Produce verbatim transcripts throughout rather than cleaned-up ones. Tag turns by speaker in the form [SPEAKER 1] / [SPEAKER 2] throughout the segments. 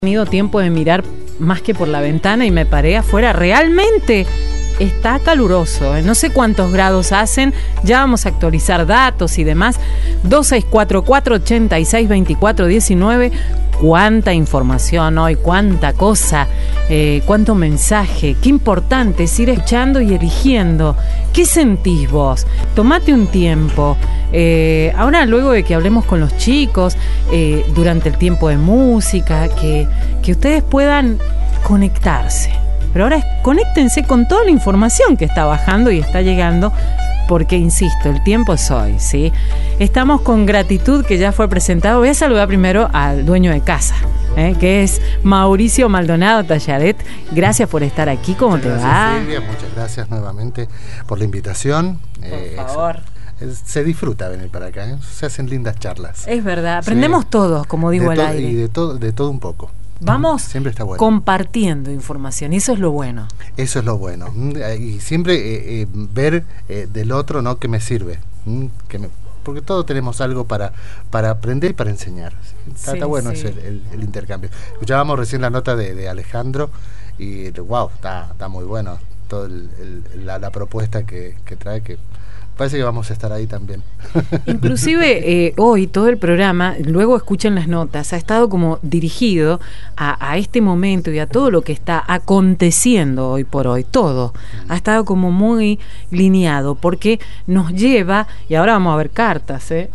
[SPEAKER 1] tenido tiempo de mirar más que por la ventana y me paré afuera. Realmente está caluroso, ¿eh? No sé cuántos grados hacen. Ya vamos a actualizar datos y demás. Dos seis cuatro cuatro, ocho seis dos cuatro uno nueve. Cuánta información hoy, cuánta cosa, eh, cuánto mensaje. Qué importante es ir escuchando y eligiendo. ¿Qué sentís vos? Tomate un tiempo. Eh, ahora, luego de que hablemos con los chicos, eh, durante el tiempo de música, que, que ustedes puedan conectarse. Pero ahora conéctense con toda la información que está bajando y está llegando, porque, insisto, el tiempo es hoy, ¿sí? Estamos con Gratitud, que ya fue presentado. Voy a saludar primero al dueño de casa, ¿eh? que es Mauricio Maldonado Tallaret. Gracias por estar aquí. ¿Cómo
[SPEAKER 2] muchas
[SPEAKER 1] te
[SPEAKER 2] gracias,
[SPEAKER 1] va?
[SPEAKER 2] Silvia, muchas gracias nuevamente por la invitación.
[SPEAKER 1] Por
[SPEAKER 2] eh,
[SPEAKER 1] favor.
[SPEAKER 2] Es, se disfruta venir para acá, ¿eh? Se hacen lindas charlas.
[SPEAKER 1] Es verdad, aprendemos
[SPEAKER 2] sí.
[SPEAKER 1] todos, como digo
[SPEAKER 2] de
[SPEAKER 1] al
[SPEAKER 2] to-
[SPEAKER 1] aire.
[SPEAKER 2] Y de todo, de todo un poco.
[SPEAKER 1] Vamos
[SPEAKER 2] siempre está bueno.
[SPEAKER 1] compartiendo información, y eso es lo bueno.
[SPEAKER 2] Eso es lo bueno. Y siempre eh, eh, ver eh, del otro, ¿no? ¿Qué me sirve? ¿Mm? Que me, porque todos tenemos algo para, para aprender y para enseñar. ¿Sí? Está,
[SPEAKER 1] Sí,
[SPEAKER 2] está bueno
[SPEAKER 1] sí.
[SPEAKER 2] ese, el, el intercambio. Escuchábamos recién la nota de, de Alejandro y wow, está, está muy bueno toda la, la propuesta que, que trae, que parece que vamos a estar ahí también.
[SPEAKER 1] Inclusive eh, hoy todo el programa, luego escuchen las notas, ha estado como dirigido a, a este momento y a todo lo que está aconteciendo hoy por hoy. Todo ha estado como muy lineado, porque nos lleva, y ahora vamos a ver cartas, ¿eh?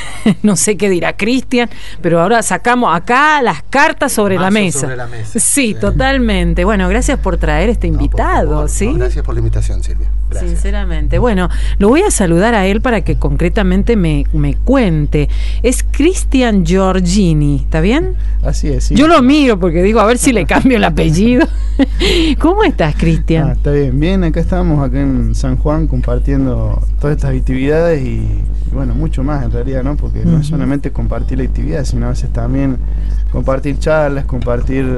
[SPEAKER 1] No sé qué dirá Cristian, pero ahora sacamos acá las cartas sobre la mesa.
[SPEAKER 2] Sobre la mesa.
[SPEAKER 1] Sí,
[SPEAKER 2] Sí,
[SPEAKER 1] totalmente. Bueno, gracias por traer este invitado,
[SPEAKER 2] no, por, por,
[SPEAKER 1] ¿sí?
[SPEAKER 2] no, gracias por la invitación, Silvia. Gracias.
[SPEAKER 1] Sinceramente. Bueno, lo voy a saludar a él para que concretamente me, me cuente. Es Cristian Giorgini, ¿está bien?
[SPEAKER 3] Así es, sí.
[SPEAKER 1] Yo lo miro porque digo, a ver si le cambio el apellido. ¿Cómo estás, Cristian?
[SPEAKER 3] Ah, está bien, bien, acá estamos, acá en San Juan, compartiendo todas estas actividades y, bueno, mucho más en realidad, ¿no? Porque uh-huh. no es solamente compartir la actividad, sino a veces también compartir charlas, compartir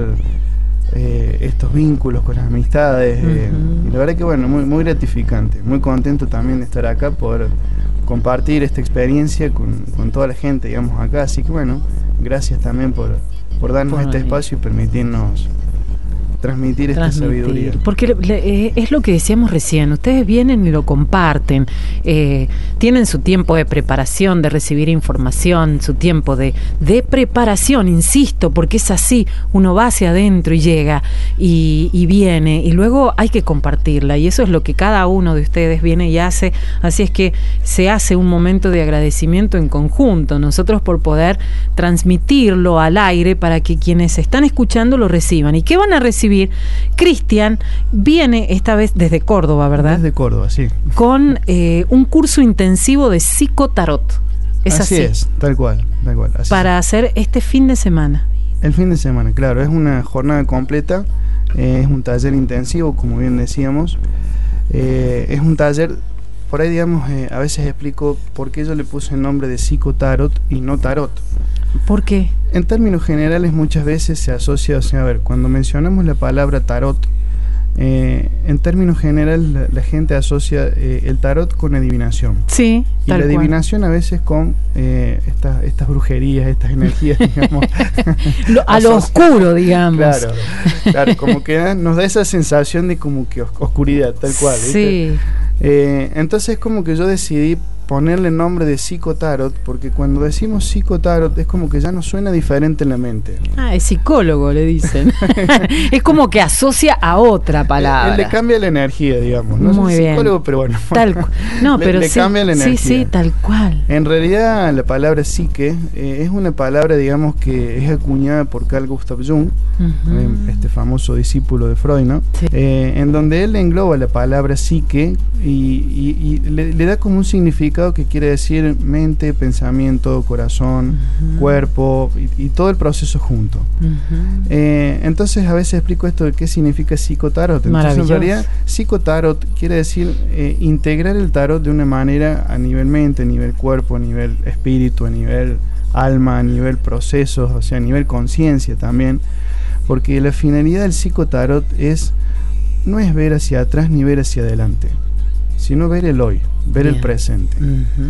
[SPEAKER 3] eh, estos vínculos con las amistades. Uh-huh. eh, y la verdad que, bueno, muy, muy gratificante, muy contento también de estar acá, poder compartir esta experiencia con, con toda la gente, digamos, acá. Así que, bueno, gracias también por, por darnos por este espacio y permitirnos transmitir esta
[SPEAKER 1] Transmitir.
[SPEAKER 3] sabiduría.
[SPEAKER 1] Porque le, le, es lo que decíamos recién, ustedes vienen y lo comparten, eh, tienen su tiempo de preparación, de recibir información, su tiempo de, de preparación, insisto, porque es así, uno va hacia adentro y llega y, y viene, y luego hay que compartirla, y eso es lo que cada uno de ustedes viene y hace. Así es que se hace un momento de agradecimiento en conjunto, nosotros por poder transmitirlo al aire para que quienes están escuchando lo reciban. ¿Y qué van a recibir? Cristian viene esta vez desde Córdoba, ¿verdad?
[SPEAKER 3] Desde Córdoba, sí.
[SPEAKER 1] Con eh, un curso intensivo de psicotarot. ¿Es así?
[SPEAKER 3] Así es, tal cual, tal cual. Así
[SPEAKER 1] para
[SPEAKER 3] es.
[SPEAKER 1] hacer este fin de semana.
[SPEAKER 3] El fin de semana, claro, es una jornada completa, eh, es un taller intensivo, como bien decíamos. Eh, es un taller, por ahí digamos, eh, a veces explico por qué yo le puse el nombre de psicotarot y no tarot.
[SPEAKER 1] ¿Por qué?
[SPEAKER 3] En términos generales muchas veces se asocia, o sea, a ver, cuando mencionamos la palabra tarot, eh, en términos generales la, la gente asocia eh, el tarot con adivinación.
[SPEAKER 1] Sí,
[SPEAKER 3] y
[SPEAKER 1] tal
[SPEAKER 3] la
[SPEAKER 1] cual.
[SPEAKER 3] adivinación a veces con eh, estas, estas brujerías, estas energías, digamos.
[SPEAKER 1] lo, a lo oscuro, digamos.
[SPEAKER 3] Claro, claro, como que da, nos da esa sensación de como que os, oscuridad, tal cual. ¿viste?
[SPEAKER 1] Sí.
[SPEAKER 3] Eh, entonces como que yo decidí ponerle nombre de psicotarot, porque cuando decimos psicotarot es como que ya nos suena diferente en la mente.
[SPEAKER 1] Ah, es psicólogo, le dicen. Es como que asocia a otra palabra.
[SPEAKER 3] Él le cambia la energía, digamos. No
[SPEAKER 1] Muy
[SPEAKER 3] soy
[SPEAKER 1] bien.
[SPEAKER 3] psicólogo, pero bueno.
[SPEAKER 1] Tal cu- no,
[SPEAKER 3] le,
[SPEAKER 1] pero
[SPEAKER 3] le
[SPEAKER 1] sí,
[SPEAKER 3] cambia la energía.
[SPEAKER 1] Sí, sí, tal cual.
[SPEAKER 3] En realidad la palabra psique eh, es una palabra, digamos, que es acuñada por Carl Gustav Jung, uh-huh. eh, este famoso discípulo de Freud, ¿no?
[SPEAKER 1] Sí.
[SPEAKER 3] Eh, en donde él engloba la palabra psique y, y, y le, le da como un significado que quiere decir mente, pensamiento, corazón, uh-huh. cuerpo y, y todo el proceso junto. Uh-huh. Eh, entonces a veces explico esto de qué significa psicotarot. Entonces en realidad psicotarot quiere decir eh, integrar el tarot de una manera a nivel mente, a nivel cuerpo, a nivel espíritu, a nivel alma, a nivel procesos, o sea, a nivel conciencia también, porque la finalidad del psicotarot es no es ver hacia atrás ni ver hacia adelante, sino ver el hoy, ver Bien. el presente. Uh-huh.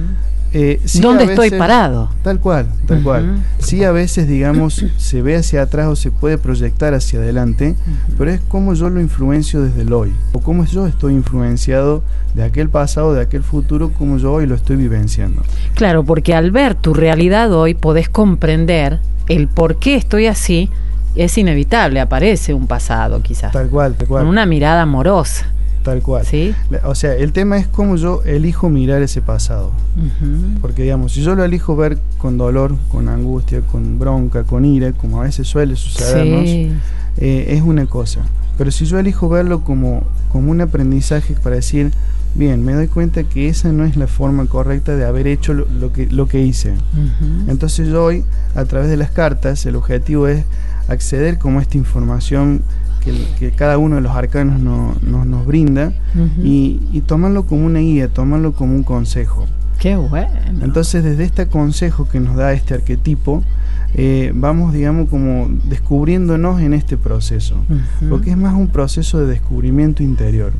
[SPEAKER 3] Eh, sí,
[SPEAKER 1] ¿Dónde
[SPEAKER 3] a
[SPEAKER 1] estoy
[SPEAKER 3] veces,
[SPEAKER 1] parado?
[SPEAKER 3] Tal cual, tal uh-huh. cual. Sí, a veces, digamos, se ve hacia atrás o se puede proyectar hacia adelante, uh-huh. pero es como yo lo influencio desde el hoy, o cómo yo estoy influenciado de aquel pasado, de aquel futuro, como yo hoy lo estoy vivenciando.
[SPEAKER 1] Claro, porque al ver tu realidad hoy podés comprender el por qué estoy así. Es inevitable, aparece un pasado quizás.
[SPEAKER 3] Tal cual, tal cual.
[SPEAKER 1] Con una mirada amorosa.
[SPEAKER 3] Tal cual.
[SPEAKER 1] ¿Sí?
[SPEAKER 3] O sea, el tema es cómo yo elijo mirar ese pasado. Uh-huh. Porque, digamos, si yo lo elijo ver con dolor, con angustia, con bronca, con ira, como a veces suele sucedernos, sí. eh, es una cosa. Pero si yo elijo verlo como, como un aprendizaje para decir, bien, me doy cuenta que esa no es la forma correcta de haber hecho lo, lo, que, lo que hice. Uh-huh. Entonces yo hoy, a través de las cartas, el objetivo es acceder como a esta información que, que cada uno de los arcanos no, no, nos brinda uh-huh. y, y tomarlo como una guía, tomarlo como un consejo.
[SPEAKER 1] ¡Qué bueno!
[SPEAKER 3] Entonces, desde este consejo que nos da este arquetipo, eh, vamos, digamos, como descubriéndonos en este proceso, uh-huh. porque es más un proceso de descubrimiento interior.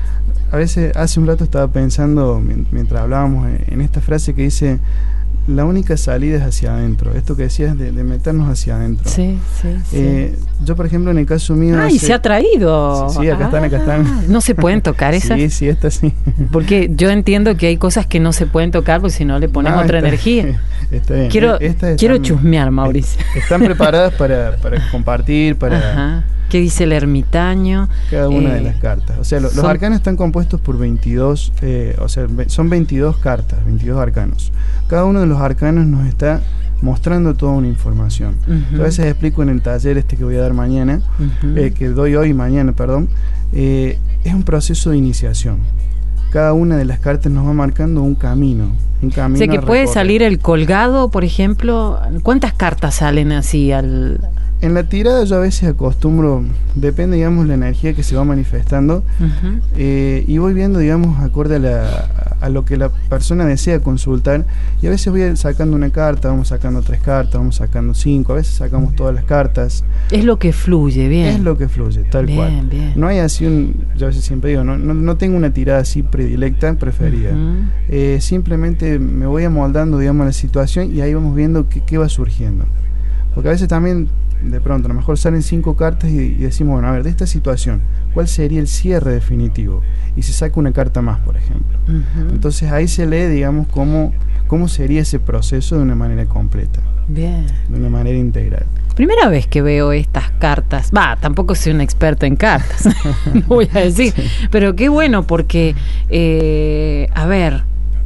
[SPEAKER 3] A veces, hace un rato estaba pensando, mientras hablábamos, en esta frase que dice: la única salida es hacia adentro. Esto que decías de, de meternos hacia adentro.
[SPEAKER 1] Sí, sí, sí.
[SPEAKER 3] Eh, yo, por ejemplo, en el caso mío...
[SPEAKER 1] ¡Ay, se ha traído!
[SPEAKER 3] Sí, sí, acá ah, están, acá están.
[SPEAKER 1] ¿No se pueden tocar esas?
[SPEAKER 3] Sí, sí, estas sí.
[SPEAKER 1] Porque yo entiendo que hay cosas que no se pueden tocar, porque si no le pones no, otra
[SPEAKER 3] está,
[SPEAKER 1] energía.
[SPEAKER 3] Está bien.
[SPEAKER 1] Quiero,
[SPEAKER 3] Estas
[SPEAKER 1] quiero
[SPEAKER 3] están,
[SPEAKER 1] chusmear, Mauricio.
[SPEAKER 3] Están preparadas para, para compartir, para...
[SPEAKER 1] Ajá. ¿Qué dice el ermitaño?
[SPEAKER 3] Cada una
[SPEAKER 1] eh,
[SPEAKER 3] de las cartas. O sea, lo,
[SPEAKER 1] son...
[SPEAKER 3] los arcanos están compuestos por veintidós, eh, o sea, son veintidós cartas, veintidós arcanos. Cada uno de los arcanos nos está mostrando toda una información. Uh-huh. Yo a veces explico en el taller este que voy a dar mañana, uh-huh. eh, que doy hoy y mañana, perdón, eh, es un proceso de iniciación. Cada una de las cartas nos va marcando un camino. Un camino.
[SPEAKER 1] O sea, que puede salir el colgado, por ejemplo. ¿Cuántas cartas salen así al...?
[SPEAKER 3] En la tirada yo a veces acostumbro, depende, digamos, la energía que se va manifestando, uh-huh. eh, y voy viendo, digamos, acorde a, la, a lo que la persona desea consultar, y a veces voy sacando una carta, vamos sacando tres cartas, vamos sacando cinco, a veces sacamos todas las cartas.
[SPEAKER 1] Es lo que fluye, bien.
[SPEAKER 3] Es lo que fluye, tal
[SPEAKER 1] bien,
[SPEAKER 3] cual.
[SPEAKER 1] Bien.
[SPEAKER 3] No hay así un, yo a veces siempre digo, no, no, no tengo una tirada así predilecta, preferida. Uh-huh. eh, simplemente me voy amoldando, digamos, a la situación, y ahí vamos viendo qué, qué va surgiendo. Porque a veces también... de pronto, a lo mejor salen cinco cartas y, y decimos, bueno, a ver, de esta situación, ¿cuál sería el cierre definitivo? Y se saca una carta más, por ejemplo. Uh-huh. Entonces ahí se lee, digamos, cómo, cómo sería ese proceso de una manera completa.
[SPEAKER 1] Bien.
[SPEAKER 3] De una manera integral.
[SPEAKER 1] Primera vez que veo estas cartas. Va, tampoco soy una experta en cartas, no voy a decir. Sí. Pero qué bueno, porque, eh, a ver...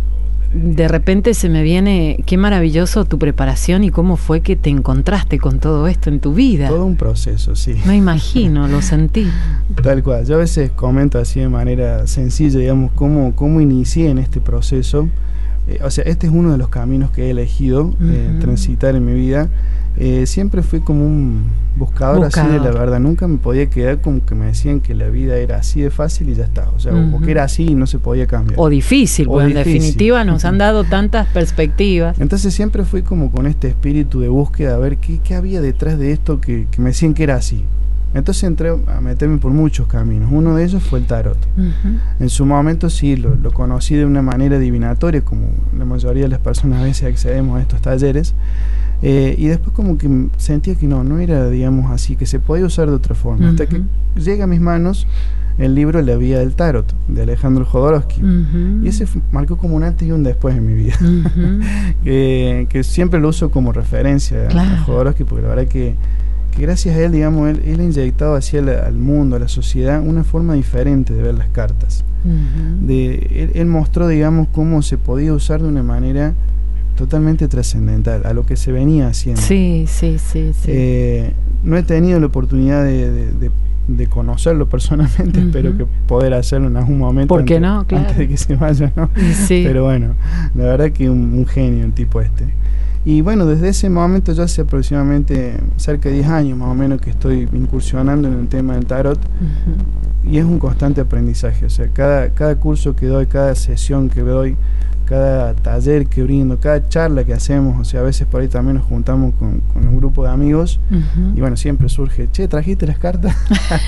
[SPEAKER 1] de repente se me viene, qué maravilloso tu preparación y cómo fue que te encontraste con todo esto en tu vida.
[SPEAKER 3] Todo un proceso, sí.
[SPEAKER 1] No imagino, lo sentí.
[SPEAKER 3] Tal cual. Yo a veces comento así de manera sencilla, digamos, cómo, cómo inicié en este proceso. Eh, o sea, este es uno de los caminos que he elegido, uh-huh. eh, transitar en mi vida. Eh, siempre fui como un buscador, buscador así de la verdad. Nunca me podía quedar como que me decían que la vida era así de fácil y ya está. O sea, uh-huh. o que era así y no se podía cambiar.
[SPEAKER 1] O difícil, porque en definitiva nos han dado tantas perspectivas.
[SPEAKER 3] Entonces siempre fui como con este espíritu de búsqueda, a ver qué, qué había detrás de esto que, que me decían que era así. Entonces entré a meterme por muchos caminos. Uno de ellos fue el tarot. Uh-huh. En su momento sí, lo, lo conocí de una manera divinatoria, como la mayoría de las personas a veces accedemos a estos talleres. Eh, y después como que sentía que no, no era, digamos así, que se podía usar de otra forma. Uh-huh. Hasta que llega a mis manos el libro La Vía del Tarot, de Alejandro Jodorowsky. Uh-huh. Y ese marcó como un antes y un después en mi vida. Uh-huh. que, que siempre lo uso como referencia, claro, a Jodorowsky, porque la verdad que que gracias a él, digamos, él, él ha inyectado hacia el, al mundo, a la sociedad, una forma diferente de ver las cartas. Uh-huh. de, él, él mostró, digamos, cómo se podía usar de una manera totalmente trascendental a lo que se venía haciendo.
[SPEAKER 1] Sí, sí, sí, sí.
[SPEAKER 3] Eh, no he tenido la oportunidad de, de, de, de conocerlo personalmente, uh-huh. espero que poder hacerlo en algún momento.
[SPEAKER 1] ¿Por qué
[SPEAKER 3] antes,
[SPEAKER 1] no? Claro.
[SPEAKER 3] Antes de que se vaya, ¿no?
[SPEAKER 1] Sí.
[SPEAKER 3] Pero bueno, la verdad que un, un genio el tipo este. Y bueno, desde ese momento, ya hace aproximadamente cerca de diez años más o menos que estoy incursionando en el tema del tarot, uh-huh. y es un constante aprendizaje. O sea, cada, cada curso que doy, cada sesión que doy, cada taller que brindo, cada charla que hacemos, o sea, a veces por ahí también nos juntamos con, con un grupo de amigos, uh-huh. y bueno, siempre surge, che, ¿trajiste las cartas?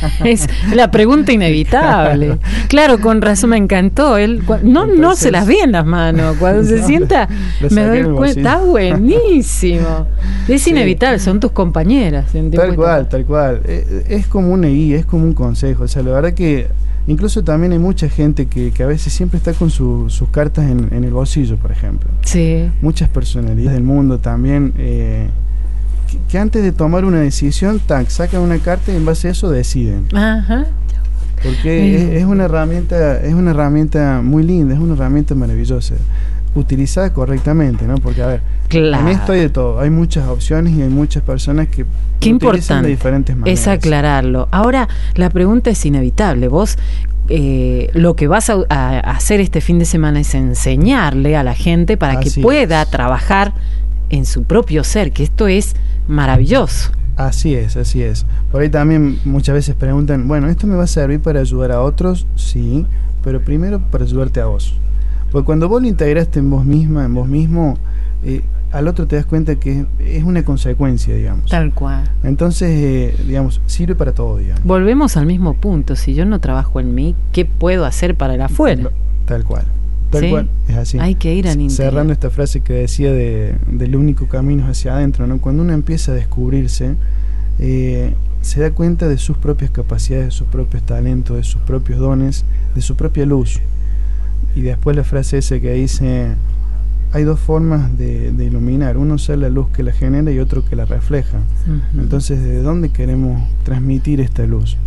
[SPEAKER 1] Es la pregunta inevitable. Claro, con razón me encantó. Él, no, Entonces, no se las vi en las manos. Cuando no, se sienta, me doy cuenta, está buenísimo. Es sí. inevitable, son tus compañeras.
[SPEAKER 3] Tal cual, tal cual. Es, es como una guía, es como un consejo. O sea, la verdad que incluso también hay mucha gente que, que a veces siempre está con su, sus cartas en, en el bolsillo, por ejemplo.
[SPEAKER 1] Sí.
[SPEAKER 3] Muchas personalidades del mundo también, eh, que, que antes de tomar una decisión, tac, sacan una carta y en base a eso deciden.
[SPEAKER 1] Ajá.
[SPEAKER 3] Porque es, es una herramienta, es una herramienta muy linda, es una herramienta maravillosa, utilizada correctamente, ¿no? Porque a ver,
[SPEAKER 1] claro.
[SPEAKER 3] en esto hay de todo, hay muchas opciones y hay muchas personas que
[SPEAKER 1] Qué importante
[SPEAKER 3] de diferentes maneras.
[SPEAKER 1] Es aclararlo. Ahora, la pregunta es inevitable. Vos eh, lo que vas a, a hacer este fin de semana es enseñarle a la gente para Así que pueda es. trabajar en su propio ser, que esto es maravilloso.
[SPEAKER 3] Así es, así es. Por ahí también muchas veces preguntan, bueno, ¿esto me va a servir para ayudar a otros? Sí, pero primero para ayudarte a vos. Porque cuando vos lo integraste en vos misma, en vos mismo, eh, al otro te das cuenta que es una consecuencia, digamos.
[SPEAKER 1] Tal cual.
[SPEAKER 3] Entonces, eh, digamos, sirve para todo, digamos.
[SPEAKER 1] Volvemos al mismo punto. Si yo no trabajo en mí, ¿qué puedo hacer para el afuera?
[SPEAKER 3] Tal cual. Tal
[SPEAKER 1] ¿Sí?
[SPEAKER 3] cual, es así.
[SPEAKER 1] Hay que ir al interior.
[SPEAKER 3] Cerrando esta frase que decía de, del único camino hacia adentro, ¿no? Cuando uno empieza a descubrirse, eh, se da cuenta de sus propias capacidades, de sus propios talentos, de sus propios dones, de su propia luz. Y después la frase esa que dice, hay dos formas de, de iluminar, uno es la luz que la genera y otro que la refleja. Uh-huh. Entonces, ¿de dónde queremos transmitir esta luz?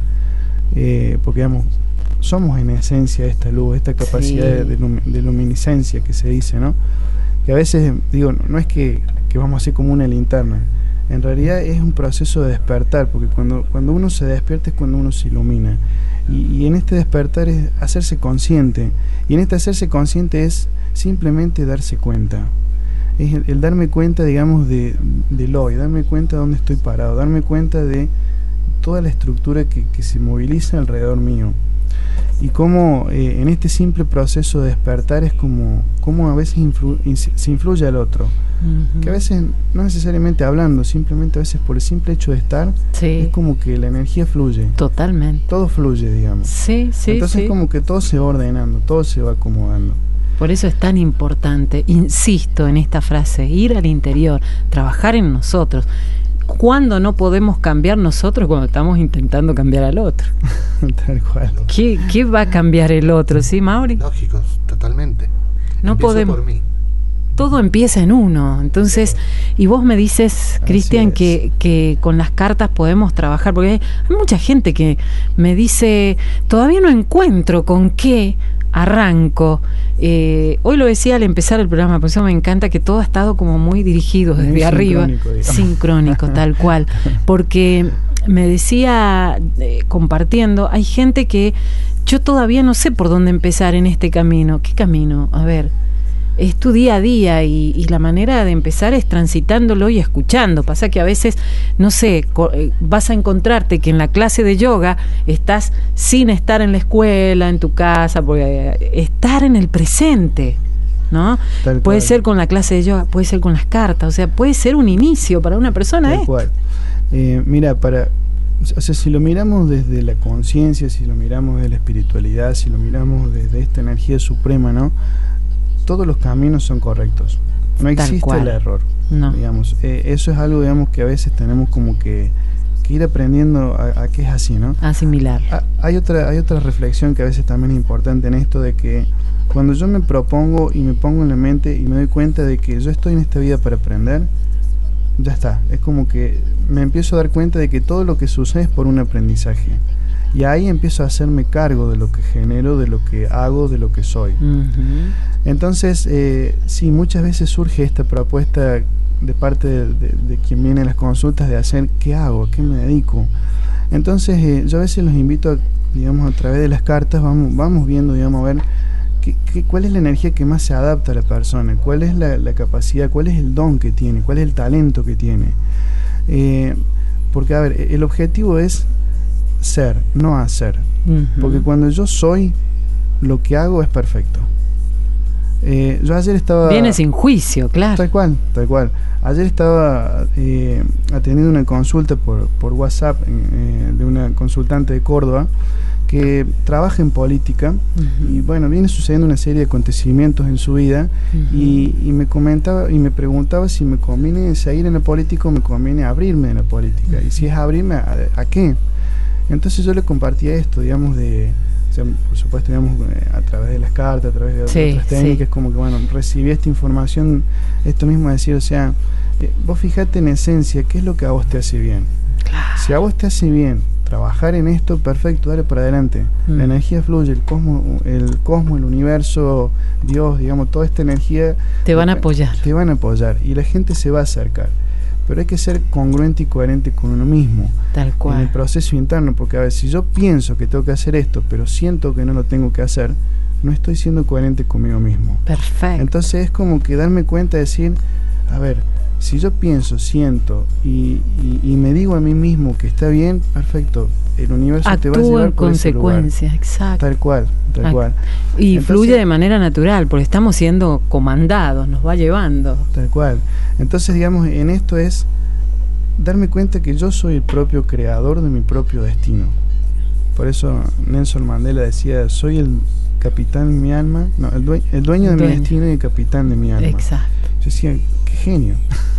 [SPEAKER 3] Eh, porque, digamos, somos en esencia esta luz, esta capacidad sí. de, lum- de luminiscencia que se dice, ¿no? Que a veces, digo, no es que, que vamos a ser como una linterna, en realidad es un proceso de despertar, porque cuando, cuando uno se despierta es cuando uno se ilumina. Y, y en este despertar es hacerse consciente, y en este hacerse consciente es simplemente darse cuenta. Es el, el darme cuenta, digamos, de, del hoy, darme cuenta de dónde estoy parado, darme cuenta de toda la estructura que, que se moviliza alrededor mío. Y cómo eh, en este simple proceso de despertar es como, como a veces influ, in, se influye al otro. Uh-huh. Que a veces, no necesariamente hablando, simplemente a veces por el simple hecho de estar, sí. es como que la energía fluye.
[SPEAKER 1] Totalmente.
[SPEAKER 3] Todo fluye, digamos.
[SPEAKER 1] Sí, sí,
[SPEAKER 3] Entonces
[SPEAKER 1] sí.
[SPEAKER 3] como que todo se va ordenando, todo se va acomodando.
[SPEAKER 1] Por eso es tan importante, insisto en esta frase, ir al interior, trabajar en nosotros. ¿Cuándo no podemos cambiar nosotros cuando estamos intentando cambiar al otro?
[SPEAKER 3] Tal cual.
[SPEAKER 1] ¿Qué, ¿Qué va a cambiar el otro? ¿Sí, Mauri?
[SPEAKER 2] Lógico, totalmente.
[SPEAKER 1] No
[SPEAKER 2] Empiezo
[SPEAKER 1] podemos.
[SPEAKER 2] por mí.
[SPEAKER 1] Todo empieza en uno. Entonces, y vos me dices, Cristian, que, que con las cartas podemos trabajar, porque hay, hay mucha gente que me dice, todavía no encuentro con qué arranco. Eh, hoy lo decía al empezar el programa, por eso me encanta que todo ha estado como muy dirigido desde muy arriba, sincrónico, sincrónico tal cual, porque me decía, eh, compartiendo, hay gente que yo todavía no sé por dónde empezar en este camino. ¿Qué camino? A ver, es tu día a día y, y la manera de empezar es transitándolo y escuchando. Pasa que a veces, no sé, co- vas a encontrarte que en la clase de yoga estás sin estar en la escuela, en tu casa, porque eh, estar en el presente, ¿no?
[SPEAKER 3] Tal
[SPEAKER 1] puede
[SPEAKER 3] cual.
[SPEAKER 1] ser con la clase de yoga, puede ser con las cartas, o sea, puede ser un inicio para una persona.
[SPEAKER 3] Tal
[SPEAKER 1] ¿eh?
[SPEAKER 3] cual. Eh, mira, para, o sea, si lo miramos desde la conciencia, si lo miramos desde la espiritualidad, si lo miramos desde esta energía suprema, ¿no? Todos los caminos son correctos. No existe el error.
[SPEAKER 1] No.
[SPEAKER 3] Digamos, eh, eso es algo, digamos, que a veces tenemos como que, que ir aprendiendo a, a que es así, ¿no?
[SPEAKER 1] Asimilar.
[SPEAKER 3] Ah, hay otra, hay otra reflexión que a veces también es importante en esto, de que cuando yo me propongo y me pongo en la mente y me doy cuenta de que yo estoy en esta vida para aprender, ya está. Es como que me empiezo a dar cuenta de que todo lo que sucede es por un aprendizaje. Y ahí empiezo a hacerme cargo de lo que genero, de lo que hago, de lo que soy.
[SPEAKER 1] Uh-huh.
[SPEAKER 3] Entonces, eh, sí, muchas veces surge esta propuesta de parte de, de, de quien viene a las consultas de hacer ¿qué hago? ¿A qué me dedico? Entonces, eh, yo a veces los invito a, digamos, a través de las cartas, vamos, vamos viendo, digamos, a ver qué, qué, cuál es la energía que más se adapta a la persona, cuál es la, la capacidad, cuál es el don que tiene, cuál es el talento que tiene. Eh, porque, a ver, el objetivo es ser, no hacer. Uh-huh. Porque cuando yo soy, lo que hago es perfecto. Eh, yo ayer estaba...
[SPEAKER 1] Viene sin juicio, claro.
[SPEAKER 3] Tal cual, tal cual. Ayer estaba eh, atendiendo una consulta por, por WhatsApp eh, de una consultante de Córdoba que trabaja en política. Uh-huh. Y bueno, viene sucediendo una serie de acontecimientos en su vida. Uh-huh. y, y me comentaba y me preguntaba si me conviene seguir en la política o me conviene abrirme en la política. Uh-huh. Y si es abrirme, ¿a, a qué? Entonces yo le compartía esto, digamos, de... O sea, por supuesto, digamos, a través de las cartas, a través de sí, otras técnicas, sí. Como que, bueno, recibí esta información, esto mismo de decir, o sea, eh, vos fijate en esencia, ¿qué es lo que a vos te hace bien? Claro. Si a vos te hace bien trabajar en esto, perfecto, dale para adelante. Mm. La energía fluye, el cosmos, el cosmos, el universo, Dios, digamos, toda esta energía...
[SPEAKER 1] Te van a apoyar.
[SPEAKER 3] Te van a apoyar y la gente se va a acercar. Pero hay que ser congruente y coherente con uno mismo.
[SPEAKER 1] Tal cual.
[SPEAKER 3] En el proceso interno, porque a ver, si yo pienso que tengo que hacer esto, pero siento que no lo tengo que hacer, no estoy siendo coherente conmigo mismo.
[SPEAKER 1] Perfecto.
[SPEAKER 3] Entonces es como que darme cuenta de decir, a ver, si yo pienso, siento y, y, y me digo a mí mismo que está bien, perfecto, el universo
[SPEAKER 1] actúa
[SPEAKER 3] te va a llevar
[SPEAKER 1] en
[SPEAKER 3] por
[SPEAKER 1] consecuencia,
[SPEAKER 3] ese lugar.
[SPEAKER 1] Exacto.
[SPEAKER 3] Tal cual, tal
[SPEAKER 1] Ac
[SPEAKER 3] cual.
[SPEAKER 1] Y
[SPEAKER 3] Entonces,
[SPEAKER 1] fluye de manera natural, porque estamos siendo comandados, nos va llevando.
[SPEAKER 3] Tal cual. Entonces, digamos, en esto es darme cuenta que yo soy el propio creador de mi propio destino. Por eso Nelson Mandela decía, soy el capitán de mi alma, no, el, due el dueño el de dueño. mi destino y el capitán de mi alma.
[SPEAKER 1] Exacto.
[SPEAKER 3] Yo decía, qué genio.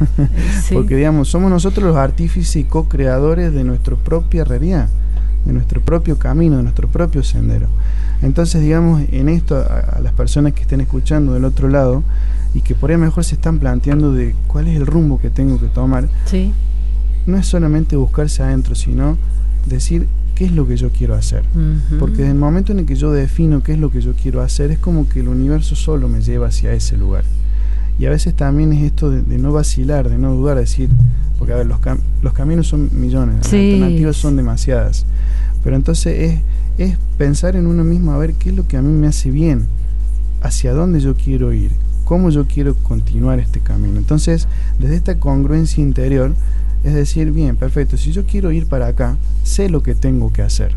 [SPEAKER 3] Sí. Porque, digamos, somos nosotros los artífices y co-creadores de nuestra propia realidad, de nuestro propio camino, de nuestro propio sendero. Entonces, digamos, en esto, a, a las personas que estén escuchando del otro lado y que por ahí mejor se están planteando de cuál es el rumbo que tengo que tomar,
[SPEAKER 1] sí.
[SPEAKER 3] No es solamente buscarse adentro, sino decir qué es lo que yo quiero hacer. Uh-huh. Porque desde el momento en el que yo defino qué es lo que yo quiero hacer, es como que el universo solo me lleva hacia ese lugar. Y a veces también es esto de, de no vacilar, de no dudar, decir, porque a ver, los, cam los caminos son millones, sí. Las alternativas son demasiadas. Pero entonces es, es pensar en uno mismo, a ver qué es lo que a mí me hace bien, hacia dónde yo quiero ir, cómo yo quiero continuar este camino. Entonces, desde esta congruencia interior, es decir, bien, perfecto, si yo quiero ir para acá, sé lo que tengo que hacer.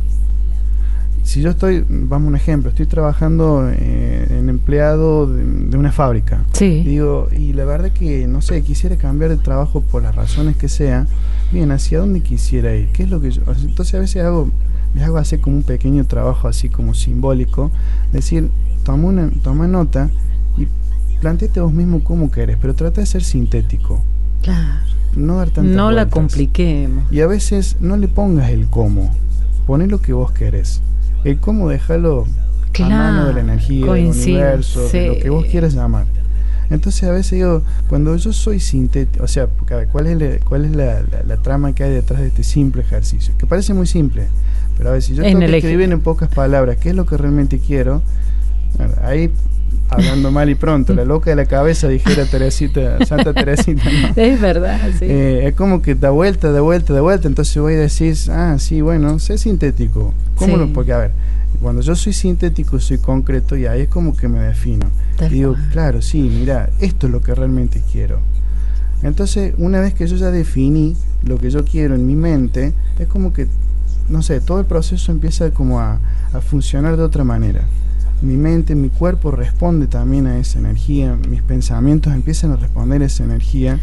[SPEAKER 3] Si yo estoy, vamos a un ejemplo, estoy trabajando eh, en empleado de, de una fábrica.
[SPEAKER 1] Sí.
[SPEAKER 3] Digo, y la verdad que, no sé, quisiera cambiar de trabajo por las razones que sea. Bien, ¿hacia dónde quisiera ir? ¿Qué es lo que yo...? Entonces a veces hago, les hago así como un pequeño trabajo así como simbólico. Decir, toma, una, toma nota y planteate vos mismo cómo querés, pero trata de ser sintético.
[SPEAKER 1] Claro.
[SPEAKER 3] No dar tantas
[SPEAKER 1] No
[SPEAKER 3] vueltas.
[SPEAKER 1] La compliquemos.
[SPEAKER 3] Y a veces no le pongas el cómo, poné lo que vos querés. El cómo déjalo claro, a mano de la energía, coincide, del universo, sí. De lo que vos quieras llamar. Entonces a veces digo, cuando yo soy sintético, o sea, porque, a ver, ¿cuál es, la, cuál es la, la, la trama que hay detrás de este simple ejercicio? Que parece muy simple, pero a ver, si yo tengo que escribir en pocas palabras qué es lo que realmente quiero, bueno, ahí... Hablando mal y pronto, la loca de la cabeza, dijera Teresita, Santa Teresita, ¿no?
[SPEAKER 1] Es verdad, sí.
[SPEAKER 3] Eh, es como que da vuelta, da vuelta, da vuelta, entonces voy a decir, ah, sí, bueno, sé sintético. ¿Cómo sí. lo? Porque, a ver, cuando yo soy sintético, soy concreto y ahí es como que me defino. Tal y digo, cual. Claro, sí, mira, esto es lo que realmente quiero. Entonces, una vez que yo ya definí lo que yo quiero en mi mente, es como que, no sé, todo el proceso empieza como a, a funcionar de otra manera. Mi mente, mi cuerpo responde también a esa energía, mis pensamientos empiezan a responder a esa energía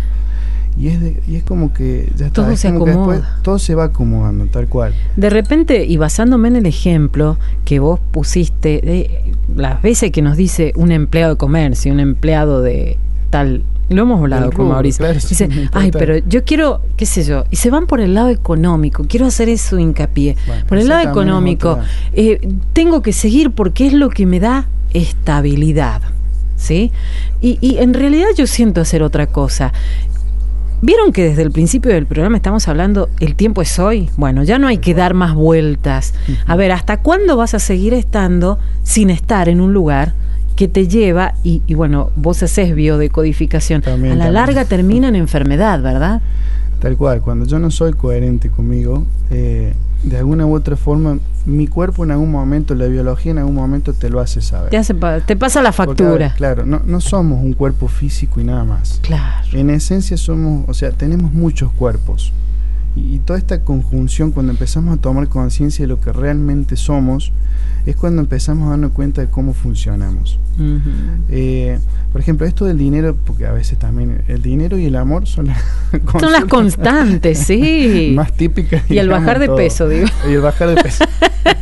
[SPEAKER 3] y es, de, y es como que ya está,
[SPEAKER 1] todo
[SPEAKER 3] es
[SPEAKER 1] se
[SPEAKER 3] como que
[SPEAKER 1] acomoda.
[SPEAKER 3] después todo se va acomodando, tal cual.
[SPEAKER 1] De repente, y basándome en el ejemplo que vos pusiste, de las veces que nos dice un empleado de comercio, un empleado de tal... Lo hemos hablado rubro, con Mauricio. Claro, dice, ay, pero yo quiero, qué sé yo, y se van por el lado económico, quiero hacer eso hincapié. Bueno, por el lado económico, eh, tengo que seguir porque es lo que me da estabilidad, ¿sí? Y, y en realidad yo siento hacer otra cosa. ¿Vieron que desde el principio del programa estamos hablando el tiempo es hoy? Bueno, ya no hay que dar más vueltas. A ver, ¿hasta cuándo vas a seguir estando sin estar en un lugar que te lleva, y, y bueno, vos haces biodecodificación, también, a la también. larga termina en enfermedad, ¿verdad?
[SPEAKER 3] Tal cual, cuando yo no soy coherente conmigo, eh, de alguna u otra forma, mi cuerpo en algún momento, la biología en algún momento te lo hace saber.
[SPEAKER 1] Te, hace, te pasa la factura.
[SPEAKER 3] Porque, ver, claro, no, no somos un cuerpo físico y nada más.
[SPEAKER 1] Claro.
[SPEAKER 3] En esencia somos, o sea, tenemos muchos cuerpos. Y, y toda esta conjunción, cuando empezamos a tomar conciencia de lo que realmente somos, es cuando empezamos a darnos cuenta de cómo funcionamos. Uh-huh. eh, por ejemplo, esto del dinero, porque a veces también el dinero y el amor son, la
[SPEAKER 1] son las constantes, sí.
[SPEAKER 3] Más típicas.
[SPEAKER 1] Y el bajar de todo. peso, digo.
[SPEAKER 3] Y el bajar de peso.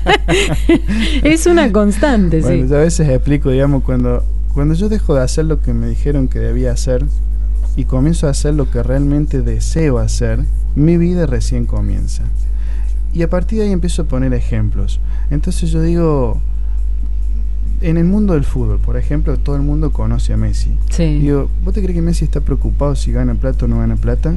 [SPEAKER 1] Es una constante,
[SPEAKER 3] bueno,
[SPEAKER 1] sí.
[SPEAKER 3] Yo a veces explico, digamos, cuando, cuando yo dejo de hacer lo que me dijeron que debía hacer y comienzo a hacer lo que realmente deseo hacer, mi vida recién comienza. Y a partir de ahí empiezo a poner ejemplos. Entonces yo digo, en el mundo del fútbol, por ejemplo, todo el mundo conoce a Messi.
[SPEAKER 1] Sí.
[SPEAKER 3] Digo, ¿vos te crees que Messi está preocupado si gana plata o no gana plata?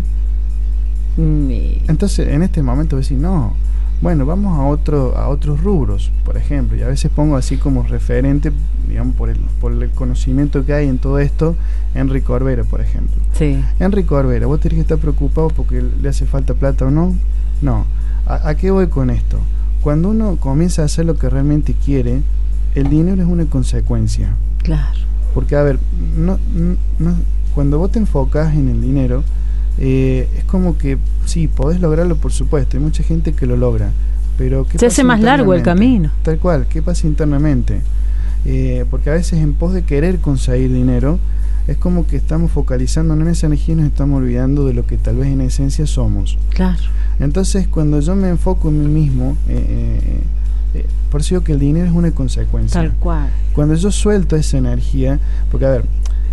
[SPEAKER 1] Sí.
[SPEAKER 3] Entonces, en este momento voy a decir, no, bueno, vamos a otro, a otros rubros, por ejemplo, y a veces pongo así como referente, digamos, por el, por el conocimiento que hay en todo esto, Henry Corbera, por ejemplo.
[SPEAKER 1] Sí.
[SPEAKER 3] Henry Corbera, ¿vos tenés que estar preocupado porque le hace falta plata o no? No. ¿A, ¿A qué voy con esto? Cuando uno comienza a hacer lo que realmente quiere, el dinero es una consecuencia.
[SPEAKER 1] Claro.
[SPEAKER 3] Porque, a ver, no, no, no, cuando vos te enfocas en el dinero, eh, es como que, sí, podés lograrlo, por supuesto, hay mucha gente que lo logra, pero ¿qué
[SPEAKER 1] se
[SPEAKER 3] pasa
[SPEAKER 1] hace más largo el camino.
[SPEAKER 3] Tal cual, ¿qué pasa internamente? Eh, porque a veces en pos de querer conseguir dinero, es como que estamos focalizando en esa energía y nos estamos olvidando de lo que tal vez en esencia somos.
[SPEAKER 1] Claro.
[SPEAKER 3] Entonces, cuando yo me enfoco en mí mismo, eh, eh, eh, por eso digo que el dinero es una consecuencia.
[SPEAKER 1] Tal cual.
[SPEAKER 3] Cuando yo suelto esa energía, porque a ver,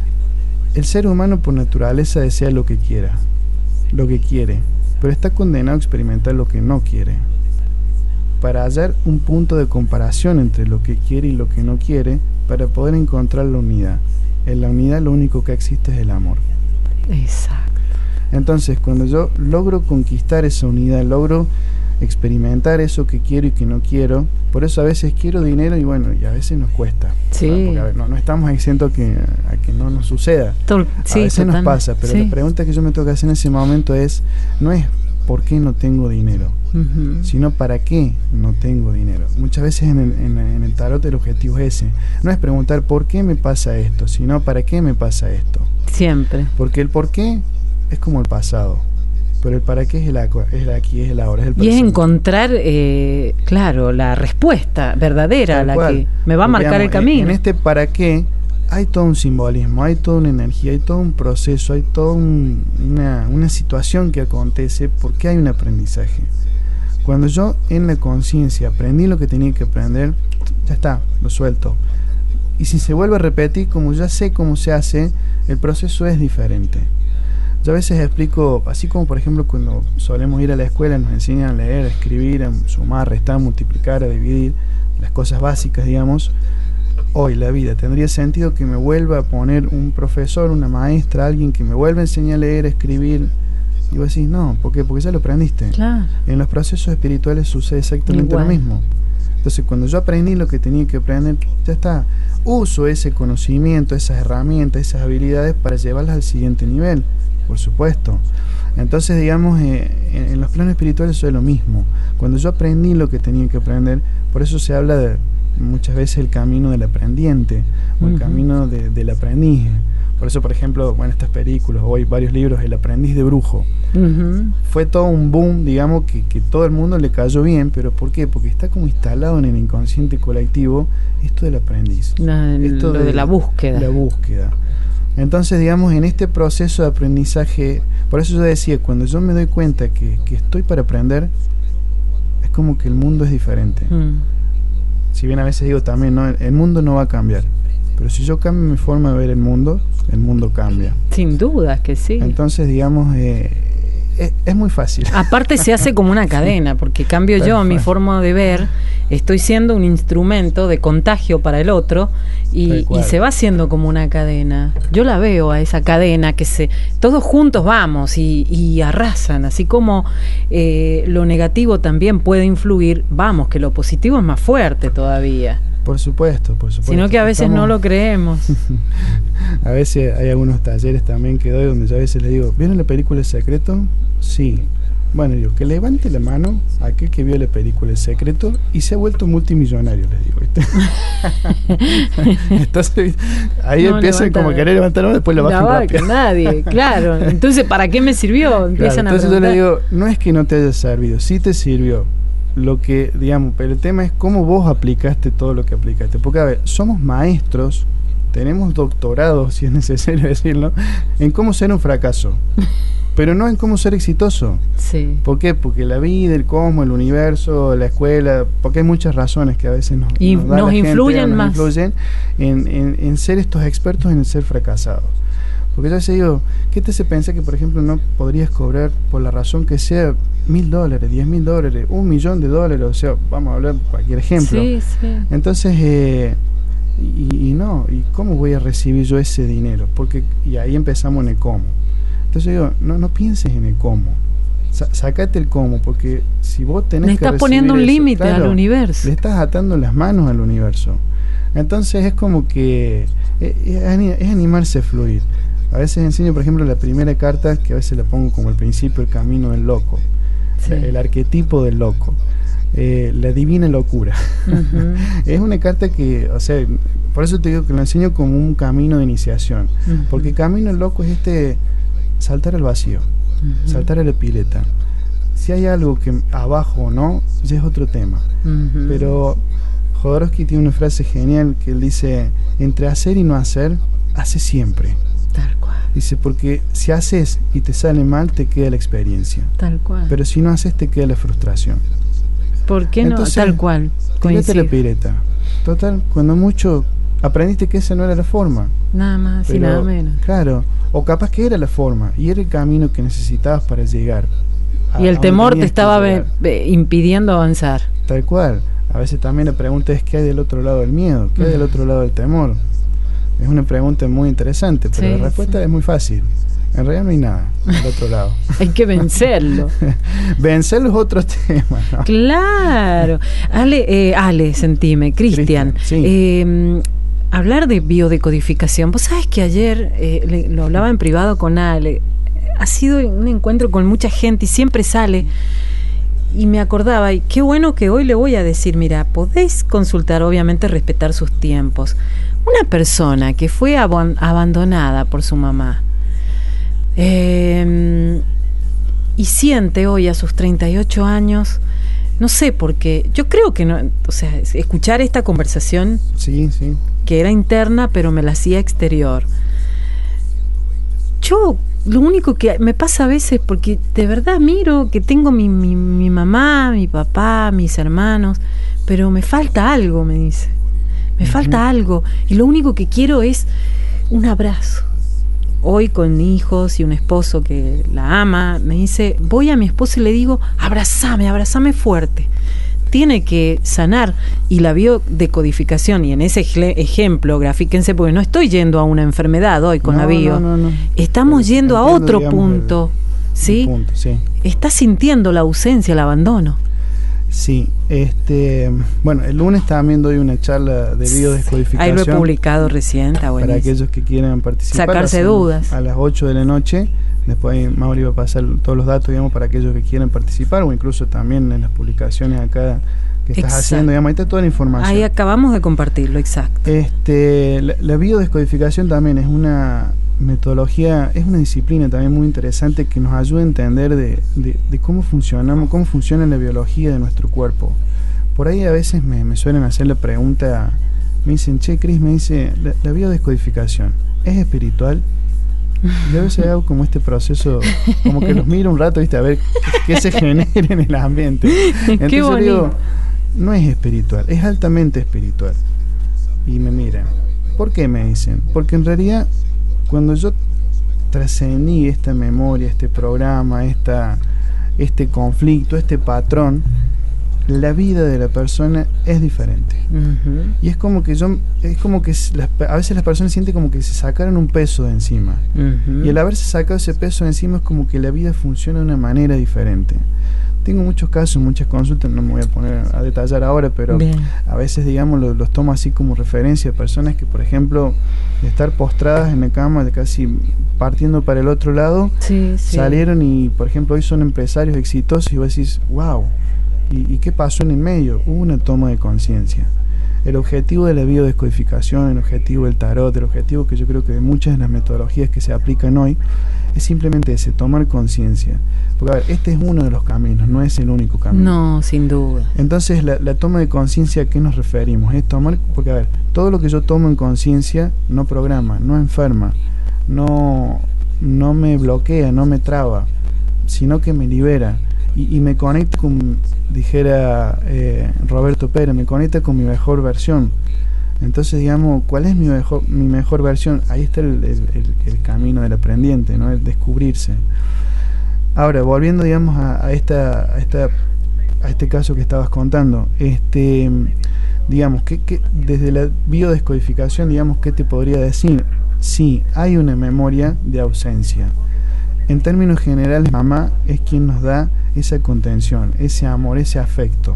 [SPEAKER 3] el ser humano por naturaleza desea lo que quiera, lo que quiere, pero está condenado a experimentar lo que no quiere. Para hallar un punto de comparación entre lo que quiere y lo que no quiere, para poder encontrar la unidad. En la unidad lo único que existe es el amor.
[SPEAKER 1] Exacto.
[SPEAKER 3] Entonces, cuando yo logro conquistar esa unidad, logro experimentar eso que quiero y que no quiero, por eso a veces quiero dinero y bueno, y a veces nos cuesta.
[SPEAKER 1] Sí.
[SPEAKER 3] Porque a ver, no, no estamos exentos a que, a que no nos suceda.
[SPEAKER 1] Tol- sí,
[SPEAKER 3] a veces
[SPEAKER 1] totalmente.
[SPEAKER 3] nos pasa, pero
[SPEAKER 1] sí.
[SPEAKER 3] La pregunta que yo me tengo que hacer en ese momento es, no es ¿por qué no tengo dinero? Uh-huh. Sino ¿para qué no tengo dinero? Muchas veces en el, en, en el tarot el objetivo es ese. No es preguntar ¿por qué me pasa esto? Sino ¿para qué me pasa esto?
[SPEAKER 1] Siempre.
[SPEAKER 3] Porque el por qué es como el pasado, pero el para qué es el, es el aquí, es el ahora, es el
[SPEAKER 1] presente. Y es encontrar, eh, claro, la respuesta verdadera, Tal la cual. Que me va a marcar Porque, digamos, el camino.
[SPEAKER 3] En este para qué hay todo un simbolismo, hay toda una energía, hay todo un proceso, hay toda un, una, una situación que acontece porque hay un aprendizaje. Cuando yo en la conciencia aprendí lo que tenía que aprender, ya está, lo suelto. Y si se vuelve a repetir, como ya sé cómo se hace, el proceso es diferente. Yo a veces explico, así como por ejemplo cuando solemos ir a la escuela nos enseñan a leer, a escribir, a sumar, restar, multiplicar, a dividir, las cosas básicas, digamos. Hoy la vida tendría sentido que me vuelva a poner un profesor, una maestra, alguien que me vuelva a enseñar a leer, a escribir. Y vos decís, no, ¿por qué? Porque ya lo aprendiste.
[SPEAKER 1] Claro.
[SPEAKER 3] En los procesos espirituales sucede exactamente Igual. Lo mismo. Entonces cuando yo aprendí lo que tenía que aprender, ya está. Uso ese conocimiento, esas herramientas, esas habilidades para llevarlas al siguiente nivel, por supuesto. Entonces, digamos, eh, en, en los planos espirituales eso es lo mismo. Cuando yo aprendí lo que tenía que aprender, por eso se habla de muchas veces el camino del aprendiente o el uh-huh. camino de, del aprendiz. Por eso, por ejemplo, bueno, estas películas o hay varios libros, El aprendiz de brujo. Uh-huh. Fue todo un boom, digamos, que, que todo el mundo le cayó bien, pero ¿por qué? Porque está como instalado en el inconsciente colectivo esto del aprendiz.
[SPEAKER 1] La,
[SPEAKER 3] esto
[SPEAKER 1] lo de, de la búsqueda.
[SPEAKER 3] La búsqueda. Entonces, digamos, en este proceso de aprendizaje, por eso yo decía, cuando yo me doy cuenta que, que estoy para aprender, es como que el mundo es diferente. Mm. Si bien a veces digo también, no, el mundo no va a cambiar, pero si yo cambio mi forma de ver el mundo, el mundo cambia.
[SPEAKER 1] Sin duda que sí.
[SPEAKER 3] Entonces, digamos, eh, es, es muy fácil.
[SPEAKER 1] Aparte se hace como una cadena, porque cambio Perfecto. Yo mi forma de ver, estoy siendo un instrumento de contagio para el otro y, y se va haciendo como una cadena. Yo la veo a esa cadena que se todos juntos vamos y, y arrasan, así como eh, lo negativo también puede influir, vamos, que lo positivo es más fuerte todavía.
[SPEAKER 3] Por supuesto, por supuesto.
[SPEAKER 1] Sino que a veces Estamos... no lo creemos.
[SPEAKER 3] A veces hay algunos talleres también que doy donde yo a veces les digo, ¿vieron la película El Secreto? Sí. Bueno, digo, que levante la mano aquel que vio la película El Secreto y se ha vuelto multimillonario, les digo, ¿viste? Entonces, ahí
[SPEAKER 1] No
[SPEAKER 3] empiezan
[SPEAKER 1] levanta-
[SPEAKER 3] como a querer levantar la mano, después la
[SPEAKER 1] La
[SPEAKER 3] bajan
[SPEAKER 1] vaca,
[SPEAKER 3] rápido.
[SPEAKER 1] nadie, claro. Entonces, ¿para qué me sirvió?
[SPEAKER 3] Claro,
[SPEAKER 1] Empiezan
[SPEAKER 3] entonces
[SPEAKER 1] a
[SPEAKER 3] yo le
[SPEAKER 1] preguntar.
[SPEAKER 3] digo, no es que no te haya servido, sí te sirvió. Lo que, digamos, pero el tema es cómo vos aplicaste todo lo que aplicaste. Porque, a ver, somos maestros, tenemos doctorados, si es necesario decirlo, en cómo ser un fracaso, pero no en cómo ser exitoso.
[SPEAKER 1] Sí.
[SPEAKER 3] ¿Por qué? Porque la vida, el cosmos, el universo, la escuela, porque hay muchas razones que a veces nos,
[SPEAKER 1] Y
[SPEAKER 3] nos da
[SPEAKER 1] nos
[SPEAKER 3] la gente,
[SPEAKER 1] influyen
[SPEAKER 3] nos
[SPEAKER 1] más.
[SPEAKER 3] influyen en, en, en ser estos expertos en el ser fracasados. Porque yo a veces digo, ¿qué te hace pensar que, por ejemplo, no podrías cobrar, por la razón que sea, mil dólares, diez mil dólares, un millón de dólares? O sea, vamos a hablar de cualquier ejemplo.
[SPEAKER 1] Sí, sí.
[SPEAKER 3] Entonces, eh, y, y no, ¿y cómo voy a recibir yo ese dinero? Porque, y ahí empezamos en el cómo. Entonces digo, no, no pienses en el cómo. Sa- sacate el cómo, porque si vos tenés
[SPEAKER 1] Le
[SPEAKER 3] que
[SPEAKER 1] estás
[SPEAKER 3] recibir
[SPEAKER 1] poniendo un
[SPEAKER 3] eso,
[SPEAKER 1] límite
[SPEAKER 3] claro,
[SPEAKER 1] al universo.
[SPEAKER 3] le estás atando las manos al universo. Entonces es como que eh, es, ani- es animarse a fluir. A veces enseño, por ejemplo, la primera carta, que a veces la pongo como el principio, el camino del loco,
[SPEAKER 1] Sí.
[SPEAKER 3] el arquetipo del loco, eh, la divina locura.
[SPEAKER 1] Ujú.
[SPEAKER 3] Es una carta que, o sea, por eso te digo que lo enseño como un camino de iniciación,
[SPEAKER 1] Ujú.
[SPEAKER 3] porque el camino del loco es este, saltar al vacío,
[SPEAKER 1] Ujú.
[SPEAKER 3] saltar a la pileta. Si hay algo que abajo o no, ya es otro tema.
[SPEAKER 1] Ujú.
[SPEAKER 3] Pero Jodorowsky tiene una frase genial que él dice, entre hacer y no hacer, hace siempre.
[SPEAKER 1] Tal cual,
[SPEAKER 3] Dice, porque si haces y te sale mal, te queda la experiencia.
[SPEAKER 1] tal cual.
[SPEAKER 3] Pero si no haces, te queda la frustración.
[SPEAKER 1] ¿Por qué no?
[SPEAKER 3] Entonces,
[SPEAKER 1] Tal cual.
[SPEAKER 3] Tírate
[SPEAKER 1] Coincido.
[SPEAKER 3] la pileta. Total, cuando mucho aprendiste que esa no era la forma.
[SPEAKER 1] Nada más y
[SPEAKER 3] Pero,
[SPEAKER 1] nada menos.
[SPEAKER 3] Claro, o capaz que era la forma y era el camino que necesitabas para llegar. a-
[SPEAKER 1] Y
[SPEAKER 3] a
[SPEAKER 1] el
[SPEAKER 3] donde
[SPEAKER 1] temor te
[SPEAKER 3] tenías que
[SPEAKER 1] estaba
[SPEAKER 3] llegar.
[SPEAKER 1] ve- ve- impidiendo avanzar.
[SPEAKER 3] Tal cual. A veces también la pregunta es ¿qué hay del otro lado del miedo? ¿Qué hay del otro lado del temor? Es una pregunta muy interesante, pero
[SPEAKER 1] Sí,
[SPEAKER 3] la respuesta
[SPEAKER 1] sí.
[SPEAKER 3] es muy fácil. En realidad no hay nada del otro lado.
[SPEAKER 1] Hay que vencerlo.
[SPEAKER 3] Vencer los otros temas, ¿no?
[SPEAKER 1] Claro. Ale, eh, Ale, sentime, Cristian.
[SPEAKER 3] Cristian, sí.
[SPEAKER 1] eh, hablar de biodecodificación. Vos sabés que ayer eh, le- lo hablaba en privado con Ale. Ha sido un encuentro con mucha gente y siempre sale. Y me acordaba, y qué bueno que hoy le voy a decir, mira, podéis consultar, obviamente respetar sus tiempos. Una persona que fue abon- abandonada por su mamá eh, y siente hoy a sus treinta y ocho años, no sé por qué, yo creo que no, o sea, escuchar esta conversación
[SPEAKER 3] Sí, sí.
[SPEAKER 1] que era interna pero me la hacía exterior. Yo lo único que me pasa a veces, porque de verdad miro que tengo mi, mi, mi mamá, mi papá, mis hermanos, pero me falta algo, me dice. Me
[SPEAKER 3] Ujú.
[SPEAKER 1] falta algo. Y lo único que quiero es un abrazo. Hoy con hijos y un esposo que la ama, me dice, voy a mi esposo y le digo, abrazame, abrazame fuerte. Tiene que sanar. Y la biodecodificación, y en ese ejle- ejemplo, grafíquense, porque no estoy yendo a una enfermedad hoy con
[SPEAKER 3] No,
[SPEAKER 1] la bio.
[SPEAKER 3] no, no, no.
[SPEAKER 1] Estamos
[SPEAKER 3] Pero
[SPEAKER 1] yendo a
[SPEAKER 3] entiendo,
[SPEAKER 1] otro
[SPEAKER 3] digamos,
[SPEAKER 1] punto.
[SPEAKER 3] el-
[SPEAKER 1] ¿Sí?
[SPEAKER 3] el punto, sí.
[SPEAKER 1] Está sintiendo la ausencia, el abandono.
[SPEAKER 3] Sí, este, bueno, el lunes también doy una charla de
[SPEAKER 1] Ahí
[SPEAKER 3] biodescodificación.
[SPEAKER 1] lo he publicado recién, está
[SPEAKER 3] Para
[SPEAKER 1] buenísimo.
[SPEAKER 3] aquellos que quieran participar.
[SPEAKER 1] Sacarse
[SPEAKER 3] hacen
[SPEAKER 1] dudas.
[SPEAKER 3] A las ocho de la noche. Después ahí Mauri va a pasar todos los datos, digamos, para aquellos que quieran participar, o incluso también en las publicaciones acá que estás
[SPEAKER 1] Exacto.
[SPEAKER 3] haciendo, digamos, ahí está toda la información.
[SPEAKER 1] Ahí acabamos de compartirlo, exacto.
[SPEAKER 3] Este, la, la biodescodificación también es una metodología, es una disciplina también muy interesante que nos ayuda a entender de, de, de cómo funcionamos, cómo funciona la biología de nuestro cuerpo. Por ahí a veces me, me suelen hacer la pregunta, me dicen, che, Cris, me dice, la, la biodescodificación, ¿es espiritual? Y a veces hago como este proceso, como que los miro un rato, ¿viste? A ver qué, qué se genera en el ambiente. Entonces
[SPEAKER 1] Qué bonito.
[SPEAKER 3] digo, no es espiritual, es altamente espiritual. Y me miran. ¿Por qué me dicen? Porque en realidad, cuando yo trascendí esta memoria, este programa, esta, este conflicto, este patrón, la vida de la persona es diferente. Uh-huh. Y es como que yo, es como que las, a veces las personas sienten como que se sacaron un peso de encima. Uh-huh. Y al haberse sacado ese peso de encima es como que la vida funciona de una manera diferente. Tengo muchos casos, muchas consultas, no me voy a poner a detallar ahora, pero bien, a veces, digamos, los, los tomo así como referencia, personas que, por ejemplo, de estar postradas en la cama, de casi partiendo para el otro lado, sí, sí. salieron y, por ejemplo, hoy son empresarios exitosos y vos decís, wow, ¿y, y qué pasó en el medio? Hubo una toma de conciencia. El objetivo de la biodescodificación, el objetivo del tarot, el objetivo que yo creo que de muchas de las metodologías que se aplican hoy, es simplemente ese, tomar conciencia. Porque, a ver, este es uno de los caminos, no es el único camino.
[SPEAKER 1] No, sin duda.
[SPEAKER 3] Entonces, la, la toma de conciencia, ¿a qué nos referimos? Es tomar, porque, a ver, todo lo que yo tomo en conciencia no programa, no enferma, no, no me bloquea, no me traba, sino que me libera. Y, y me conecta con, dijera eh, Roberto Pérez, me conecta con mi mejor versión. Entonces, digamos, ¿cuál es mi mejor, mi mejor versión? Ahí está el, el, el, el camino del aprendiente, ¿no? El descubrirse. Ahora, volviendo, digamos, a, a, esta, a, esta, a este caso que estabas contando, este, digamos, que, que desde la biodescodificación, digamos, ¿qué te podría decir? Sí, hay una memoria de ausencia. En términos generales, mamá es quien nos da esa contención, ese amor, ese afecto.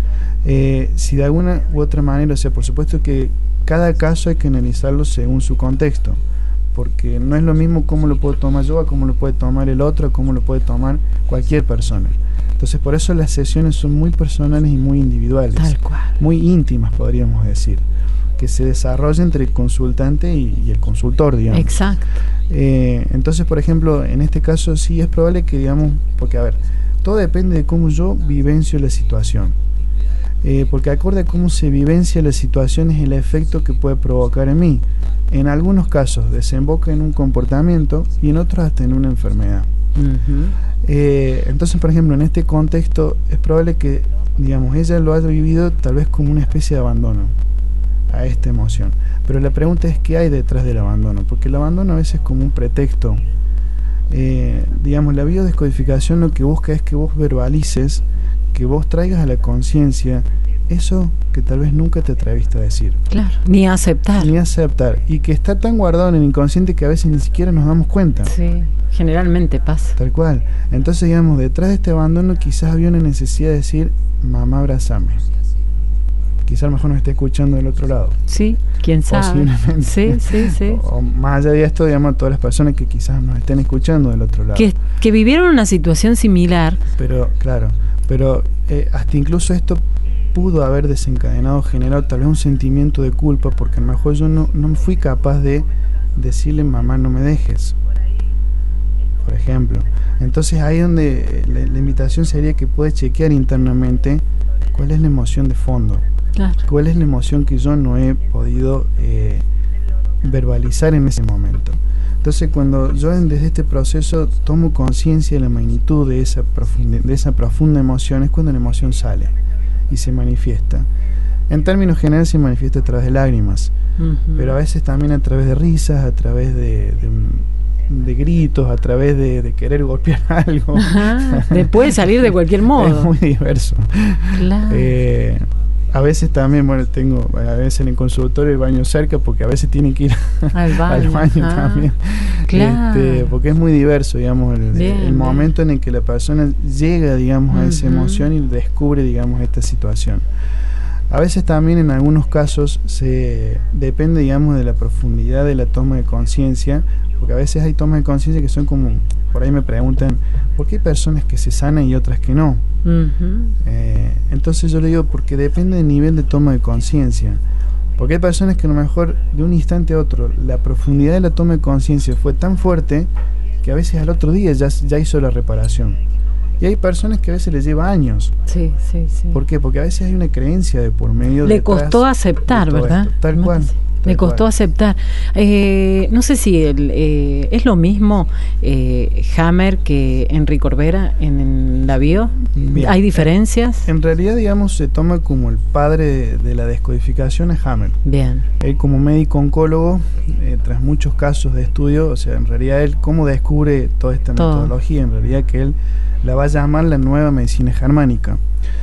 [SPEAKER 3] Eh, si de alguna u otra manera, o sea, por supuesto que cada caso hay que analizarlo según su contexto, porque no es lo mismo cómo lo puedo tomar yo, a cómo lo puede tomar el otro, a cómo lo puede tomar cualquier persona. Entonces, por eso las sesiones son muy personales y muy individuales,
[SPEAKER 1] tal cual,
[SPEAKER 3] muy íntimas, podríamos decir, que se desarrolla entre el consultante y, y el consultor, digamos.
[SPEAKER 1] Exacto.
[SPEAKER 3] Eh, entonces, por ejemplo, en este caso sí es probable que, digamos, porque a ver, todo depende de cómo yo vivencio la situación. Eh, porque acorde a cómo se vivencia la situación es el efecto que puede provocar en mí. En algunos casos desemboca en un comportamiento y en otros hasta en una enfermedad. Uh-huh. eh, entonces, por ejemplo, en este contexto es probable que, digamos, ella lo haya vivido tal vez como una especie de abandono a esta emoción. Pero la pregunta es qué hay detrás del abandono, porque el abandono a veces es como un pretexto. Eh, digamos, la biodescodificación lo que busca es que vos verbalices, que vos traigas a la conciencia eso que tal vez nunca te atreviste a decir.
[SPEAKER 1] Claro, ni a aceptar.
[SPEAKER 3] Ni a aceptar. Y que está tan guardado en el inconsciente que a veces ni siquiera nos damos cuenta.
[SPEAKER 1] Sí, generalmente pasa.
[SPEAKER 3] Tal cual. Entonces, digamos, detrás de este abandono quizás había una necesidad de decir, mamá, abrázame. Quizás a lo mejor nos esté escuchando del otro lado.
[SPEAKER 1] Sí, quién sabe. Sí, sí, sí.
[SPEAKER 3] O, o más allá de esto, digamos, a todas las personas que quizás nos estén escuchando del otro lado.
[SPEAKER 1] Que, que vivieron una situación similar.
[SPEAKER 3] Pero, claro, pero eh, hasta incluso esto pudo haber desencadenado, generado tal vez un sentimiento de culpa, porque a lo mejor yo no, no fui capaz de decirle, mamá, no me dejes, por ejemplo. Entonces ahí donde la, la invitación sería que puedes chequear internamente cuál es la emoción de fondo. Claro. ¿Cuál es la emoción que yo no he podido eh, verbalizar en ese momento? Entonces, cuando yo desde este proceso tomo conciencia de la magnitud de esa, profunda, de esa profunda emoción, es cuando la emoción sale y se manifiesta. En términos generales se manifiesta a través de lágrimas, uh-huh. pero a veces también a través de risas, a través de, de, de gritos, a través de, de querer golpear algo.
[SPEAKER 1] Ajá, puede salir de cualquier modo.
[SPEAKER 3] Es muy diverso. Claro. Eh, A veces también, bueno, tengo a veces en el consultorio el baño cerca, porque a veces tienen que ir al baño, al baño ah, también. Claro. Este, porque es muy diverso, digamos, el, bien, el momento bien. en el que la persona llega, digamos, uh-huh. a esa emoción y descubre, digamos, esta situación. A veces también en algunos casos se depende, digamos, de la profundidad de la toma de conciencia, porque a veces hay tomas de conciencia que son como, por ahí me preguntan, ¿por qué hay personas que se sanan y otras que no? Uh-huh. Eh, entonces yo le digo, porque depende del nivel de toma de conciencia. Porque hay personas que a lo mejor de un instante a otro la profundidad de la toma de conciencia fue tan fuerte que a veces al otro día ya, ya hizo la reparación. Y hay personas que a veces les lleva años.
[SPEAKER 1] Sí, sí, sí.
[SPEAKER 3] ¿Por qué? Porque a veces hay una creencia de por medio.
[SPEAKER 1] Le costó aceptar, ¿verdad?
[SPEAKER 3] Esto, tal cual.
[SPEAKER 1] Me costó cual. aceptar. Eh, no sé si el, eh, es lo mismo eh, Hammer que Enrique Corbera en, en la bio. Bien. ¿Hay diferencias?
[SPEAKER 3] En realidad, digamos, se toma como el padre de, de la descodificación a Hammer.
[SPEAKER 1] Bien.
[SPEAKER 3] Él como médico oncólogo, eh, tras muchos casos de estudio, o sea, en realidad él cómo descubre toda esta Todo. metodología, en realidad que él la va a llamar la nueva medicina germánica.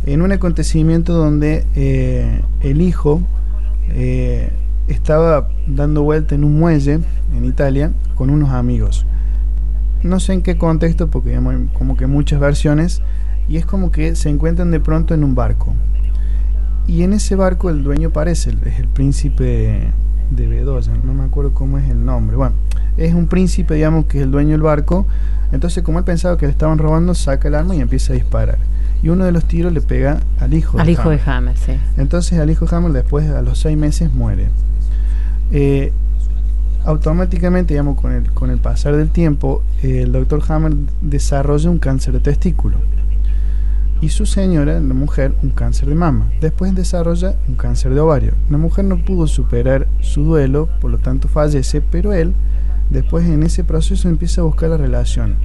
[SPEAKER 3] en un acontecimiento donde eh, el hijo eh, estaba dando vuelta en un muelle en Italia con unos amigos. No sé en qué contexto, porque digamos, hay como que muchas versiones, y es como que se encuentran de pronto en un barco. Y en ese barco el dueño parece, es el príncipe de Bedoya, no me acuerdo cómo es el nombre. Bueno, es un príncipe, digamos, que es el dueño del barco. Entonces, como él pensaba que le estaban robando, saca el arma y empieza a disparar. Y uno de los tiros le pega al hijo
[SPEAKER 1] al
[SPEAKER 3] de
[SPEAKER 1] hijo
[SPEAKER 3] Hammer.
[SPEAKER 1] de Hammer, sí.
[SPEAKER 3] Entonces, al hijo de Hammer, después, a los seis meses, muere. Eh, automáticamente, digamos, con el, con el pasar del tiempo, eh, el doctor Hammer desarrolla un cáncer de testículo. Y su señora, la mujer, un cáncer de mama. Después desarrolla un cáncer de ovario. La mujer no pudo superar su duelo, por lo tanto fallece, pero él, después en ese proceso, empieza a buscar la relación.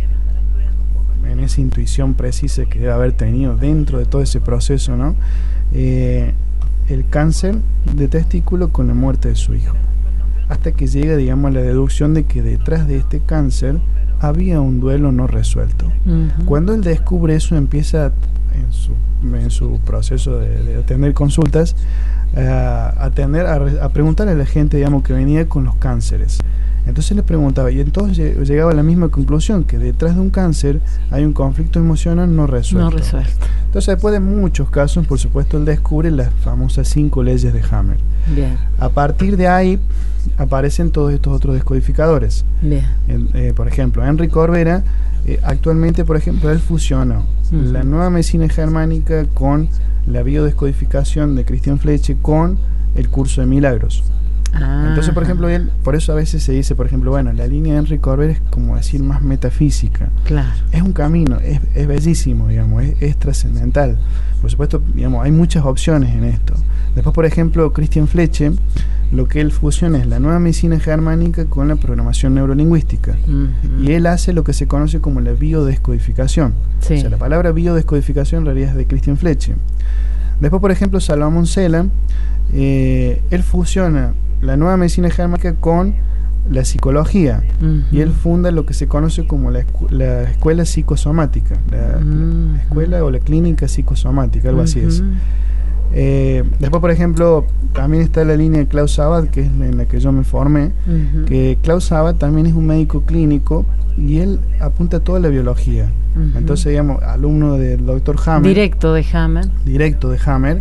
[SPEAKER 3] En esa intuición precisa que debe haber tenido dentro de todo ese proceso, ¿no? Eh, el cáncer de testículo con la muerte de su hijo. Hasta que llega, digamos, a la deducción de que detrás de este cáncer había un duelo no resuelto. Uh-huh. Cuando él descubre eso, empieza en su, en su proceso de, de atender consultas uh, a, atender, a, a preguntarle a la gente, digamos, que venía con los cánceres. Entonces le preguntaba, y entonces llegaba a la misma conclusión, que detrás de un cáncer hay un conflicto emocional no resuelto.
[SPEAKER 1] No resuelto.
[SPEAKER 3] Entonces, después de muchos casos, por supuesto, él descubre las famosas cinco leyes de Hammer.
[SPEAKER 1] Bien.
[SPEAKER 3] A partir de ahí aparecen todos estos otros descodificadores.
[SPEAKER 1] Bien.
[SPEAKER 3] El, eh, por ejemplo, Enrique Corbera, eh, actualmente, por ejemplo, él fusionó uh-huh. la nueva medicina germánica con la biodescodificación de Christian Fleche con el curso de milagros. Ah, entonces, por ejemplo, él, por eso a veces se dice, por ejemplo, bueno, la línea de Enrique Corbera es como decir más metafísica.
[SPEAKER 1] Claro.
[SPEAKER 3] Es un camino, es, es bellísimo, digamos, es, es trascendental. Por supuesto, digamos, hay muchas opciones en esto. Después, por ejemplo, Christian Fleche, lo que él fusiona es la nueva medicina germánica con la programación neurolingüística. Uh-huh. Y él hace lo que se conoce como la biodescodificación. Sí. O sea, la palabra biodescodificación en realidad es de Christian Fleche. Después, por ejemplo, Salomón Sela, eh, él fusiona la nueva medicina germánica con la psicología. Uh-huh. Y él funda lo que se conoce como la, escu la escuela psicosomática, la, uh-huh. la escuela o la clínica psicosomática, algo uh-huh. así es. Eh, después, por ejemplo, también está la línea de Klaus Sabat, que es en la que yo me formé, uh-huh. que Klaus Sabat también es un médico clínico y él apunta a toda la biología. Uh-huh. Entonces, digamos, alumno del doctor Hammer.
[SPEAKER 1] Directo de Hammer.
[SPEAKER 3] Directo de Hammer.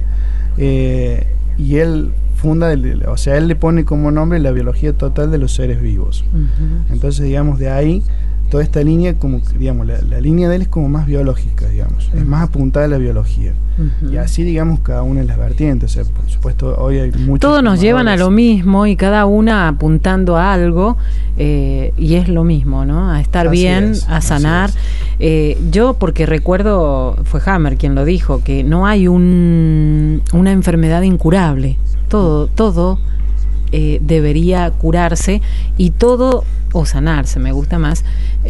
[SPEAKER 3] Eh, y él funda, el, o sea, él le pone como nombre la biología total de los seres vivos. Uh-huh. Entonces, digamos, de ahí toda esta línea, como digamos, la, la línea de él es como más biológica, digamos, uh-huh. es más apuntada a la biología. Uh-huh. Y así, digamos, cada una de las vertientes. O sea, por supuesto, hoy hay muchos.
[SPEAKER 1] Todos nos llevan a lo mismo y cada una apuntando a algo, eh, y es lo mismo, ¿no? A estar así bien, es, a sanar. Eh, yo, porque recuerdo, fue Hammer quien lo dijo, que no hay un, una enfermedad incurable. Todo, todo eh, debería curarse y todo, o sanarse, me gusta más,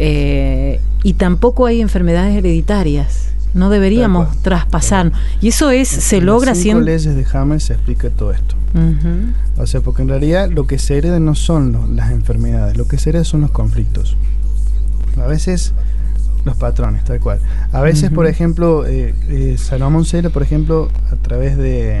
[SPEAKER 1] eh, y tampoco hay enfermedades hereditarias, no deberíamos traspasar, y eso es, en se logra haciendo...
[SPEAKER 3] En las cinco leyes de Hammer se explica todo esto. Uh-huh. O sea, porque en realidad lo que se hereda no son los, las enfermedades, lo que se hereda son los conflictos. A veces los patrones, tal cual. A veces, uh-huh. por ejemplo, eh, eh, Salomón Sela, por ejemplo, a través de